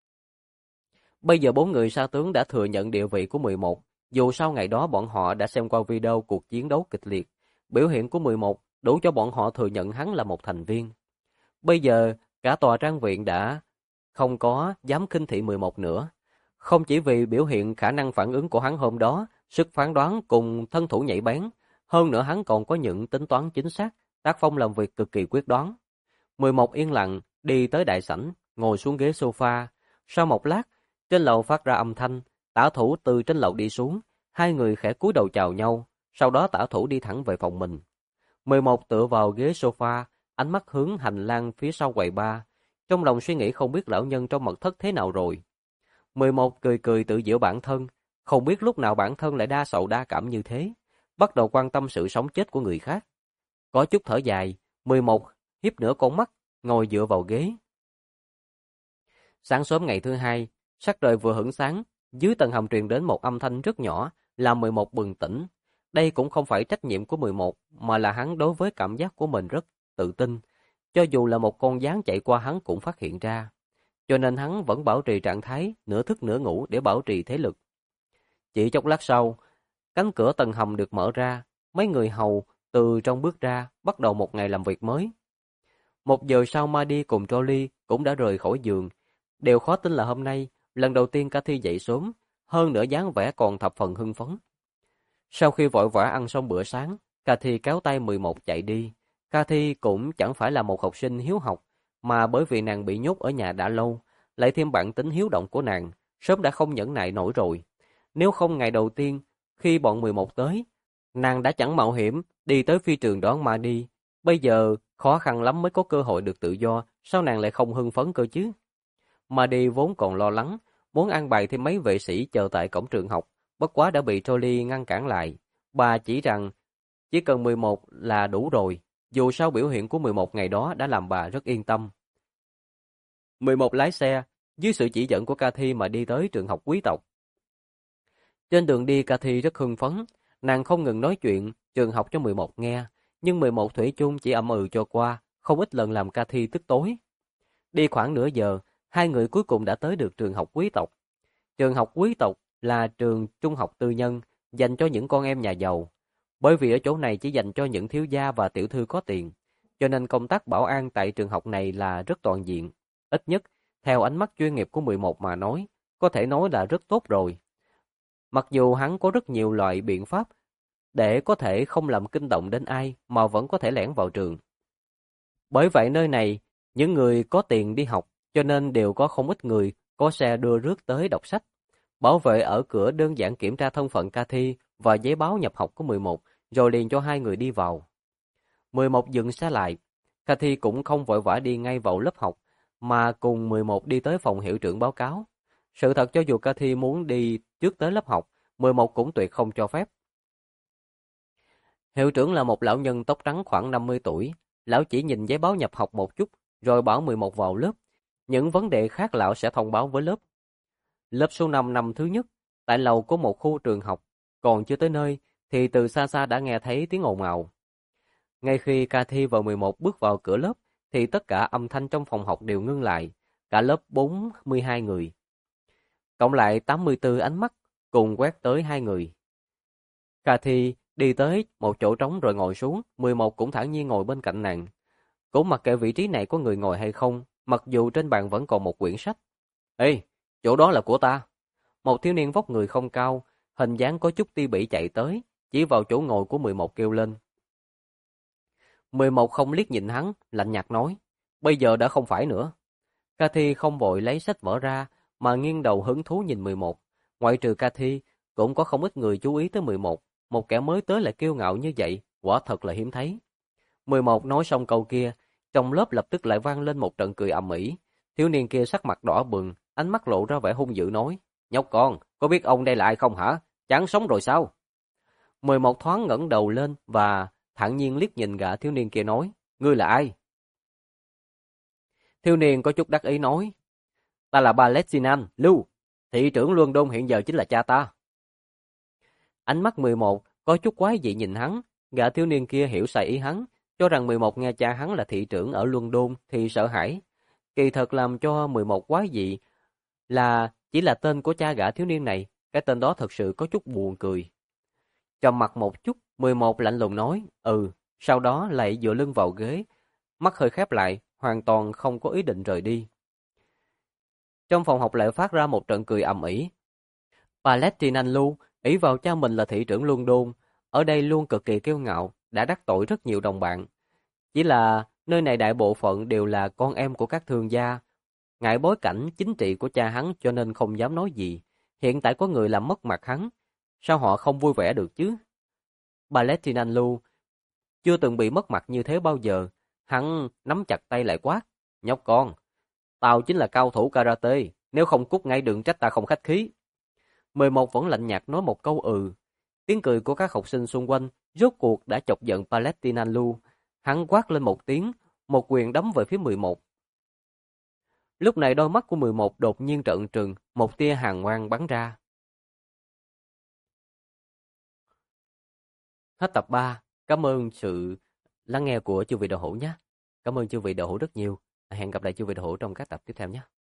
Bây giờ 4 người Sa tướng đã thừa nhận địa vị của 11, dù sau ngày đó bọn họ đã xem qua video cuộc chiến đấu kịch liệt. Biểu hiện của 11 đủ cho bọn họ thừa nhận hắn là một thành viên. Bây giờ, cả tòa trang viện đã không có dám khinh thị 11 nữa. Không chỉ vì biểu hiện khả năng phản ứng của hắn hôm đó, sức phán đoán cùng thân thủ nhạy bén, hơn nữa hắn còn có những tính toán chính xác, tác phong làm việc cực kỳ quyết đoán. 11 yên lặng đi tới đại sảnh, ngồi xuống ghế sofa. Sau một lát, trên lầu phát ra âm thanh, Tả Thủ từ trên lầu đi xuống, hai người khẽ cúi đầu chào nhau, sau đó Tả Thủ đi thẳng về phòng mình. 11 tựa vào ghế sofa, ánh mắt hướng hành lang phía sau quầy bar, trong lòng suy nghĩ không biết lão nhân trong mật thất thế nào rồi. 11 cười cười tự giễu bản thân, không biết lúc nào bản thân lại đa sầu đa cảm như thế, bắt đầu quan tâm sự sống chết của người khác. Có chút thở dài, 11 hiếp nửa con mắt, ngồi dựa vào ghế. Sáng sớm ngày thứ hai, sắc trời vừa hửng sáng, dưới tầng hầm truyền đến một âm thanh rất nhỏ, làm 11 bừng tỉnh. Đây cũng không phải trách nhiệm của 11, mà là hắn đối với cảm giác của mình rất tự tin. Cho dù là một con gián chạy qua hắn cũng phát hiện ra. Cho nên hắn vẫn bảo trì trạng thái nửa thức nửa ngủ để bảo trì thế lực. Chỉ chốc lát sau, cánh cửa tầng hầm được mở ra, mấy người hầu từ trong bước ra, bắt đầu một ngày làm việc mới. 1 giờ sau Maddie cùng Trolley cũng đã rời khỏi giường. Đều khó tin là hôm nay, lần đầu tiên Cathy dậy sớm, hơn nữa dáng vẻ còn thập phần hưng phấn. Sau khi vội vã ăn xong bữa sáng, Cathy kéo tay 11 chạy đi. Cathy cũng chẳng phải là một học sinh hiếu học, mà bởi vì nàng bị nhốt ở nhà đã lâu, lại thêm bản tính hiếu động của nàng, sớm đã không nhẫn nại nổi rồi. Nếu không ngày đầu tiên, khi bọn 11 tới, nàng đã chẳng mạo hiểm đi tới phi trường đón Maddie. Bây giờ khó khăn lắm mới có cơ hội được tự do, sao nàng lại không hưng phấn cơ chứ? Maddie vốn còn lo lắng, muốn an bài thêm mấy vệ sĩ chờ tại cổng trường học, bất quá đã bị Trolley ngăn cản lại. Bà chỉ rằng chỉ cần 11 là đủ rồi, dù sao biểu hiện của 11 ngày đó đã làm bà rất yên tâm. 11 lái xe, dưới sự chỉ dẫn của Cathy mà đi tới trường học quý tộc. Trên đường đi Cathy rất hưng phấn, Nàng không ngừng nói chuyện trường học cho 11 nghe, nhưng 11 thủy chung chỉ ậm ừ cho qua, không ít lần làm Cathy tức tối. Đi khoảng nửa giờ, hai người cuối cùng đã tới được trường học quý tộc. Trường học quý tộc là trường trung học tư nhân dành cho những con em nhà giàu. Bởi vì ở chỗ này chỉ dành cho những thiếu gia và tiểu thư có tiền, cho nên công tác bảo an tại trường học này là rất toàn diện. Ít nhất, theo ánh mắt chuyên nghiệp của 11 mà nói, có thể nói là rất tốt rồi. Mặc dù hắn có rất nhiều loại biện pháp để có thể không làm kinh động đến ai mà vẫn có thể lẻn vào trường. Bởi vậy nơi này, những người có tiền đi học, cho nên đều có không ít người có xe đưa rước tới đọc sách. Bảo vệ ở cửa đơn giản kiểm tra thân phận Cathy và giấy báo nhập học của 11, rồi liền cho hai người đi vào. 11 dừng xe lại. Cathy cũng không vội vã đi ngay vào lớp học, mà cùng 11 đi tới phòng hiệu trưởng báo cáo. Sự thật cho dù Cathy muốn đi trước tới lớp học, 11 cũng tuyệt không cho phép. Hiệu trưởng là một lão nhân tóc trắng khoảng 50 tuổi. Lão chỉ nhìn giấy báo nhập học một chút, rồi bảo 11 vào lớp. Những vấn đề khác lão sẽ thông báo với lớp. Lớp số 5 năm thứ nhất, tại lầu có một khu trường học. Còn chưa tới nơi, thì từ xa xa đã nghe thấy tiếng ồn ào. Ngay khi Cathy và 11 bước vào cửa lớp, thì tất cả âm thanh trong phòng học đều ngưng lại. Cả lớp 42 người. Cộng lại 84 ánh mắt, cùng quét tới hai người. Cathy đi tới một chỗ trống rồi ngồi xuống, 11 cũng thản nhiên ngồi bên cạnh nàng. Cũng mặc kệ vị trí này có người ngồi hay không, mặc dù trên bàn vẫn còn một quyển sách. Ê, chỗ đó là của ta. Một thiếu niên vóc người không cao, hình dáng có chút ti bỉ chạy tới, chỉ vào chỗ ngồi của 11 kêu lên. 11 không liếc nhìn hắn, lạnh nhạt nói, bây giờ đã không phải nữa. Cathy không vội lấy sách vở ra, mà nghiêng đầu hứng thú nhìn 11. Ngoại trừ Cathy, cũng có không ít người chú ý tới 11. Một kẻ mới tới lại kiêu ngạo như vậy, quả thật là hiếm thấy. 11 nói xong câu kia, trong lớp lập tức lại vang lên một trận cười ầm ĩ. Thiếu niên kia sắc mặt đỏ bừng, ánh mắt lộ ra vẻ hung dữ nói, nhóc con, có biết ông đây là ai không hả? Chán sống rồi sao? 11 thoáng ngẩng đầu lên và thản nhiên liếc nhìn gã thiếu niên kia nói, ngươi là ai? Thiếu niên có chút đắc ý nói, ta là Palestinian, Lưu, thị trưởng London hiện giờ chính là cha ta. Ánh mắt 11 có chút quái dị nhìn hắn, gã thiếu niên kia hiểu sai ý hắn, cho rằng 11 nghe cha hắn là thị trưởng ở London thì sợ hãi. Kỳ thật làm cho 11 quái dị là chỉ là tên của cha gã thiếu niên này, cái tên đó thật sự có chút buồn cười. Trầm mặt một chút, 11 lạnh lùng nói, sau đó lại dựa lưng vào ghế, mắt hơi khép lại, hoàn toàn không có ý định rời đi. Trong phòng học lại phát ra một trận cười ầm ĩ. Palestine Anh Lưu ỷ vào cha mình là thị trưởng London, ở đây luôn cực kỳ kiêu ngạo, đã đắc tội rất nhiều đồng bạn. Chỉ là nơi này đại bộ phận đều là con em của các thương gia, ngại bối cảnh chính trị của cha hắn cho nên không dám nói gì. Hiện tại có người làm mất mặt hắn, sao họ không vui vẻ được chứ? Palestine Anh Lưu chưa từng bị mất mặt như thế bao giờ, hắn nắm chặt tay lại quát, nhóc con, tao chính là cao thủ karate, nếu không cút ngay đừng trách ta không khách khí. 11 vẫn lạnh nhạt nói một câu Tiếng cười của các học sinh xung quanh rốt cuộc đã chọc giận Palestine Anh Lưu. Hắn quát lên một tiếng, một quyền đấm về phía 11. Lúc này đôi mắt của 11 đột nhiên trợn trừng, một tia hàn quang bắn ra. Hết tập 3. Cảm ơn sự lắng nghe của chư vị đạo hữu nhé. Cảm ơn chư vị đạo hữu rất nhiều. Hẹn gặp lại chư vị đạo hữu trong các tập tiếp theo nhé.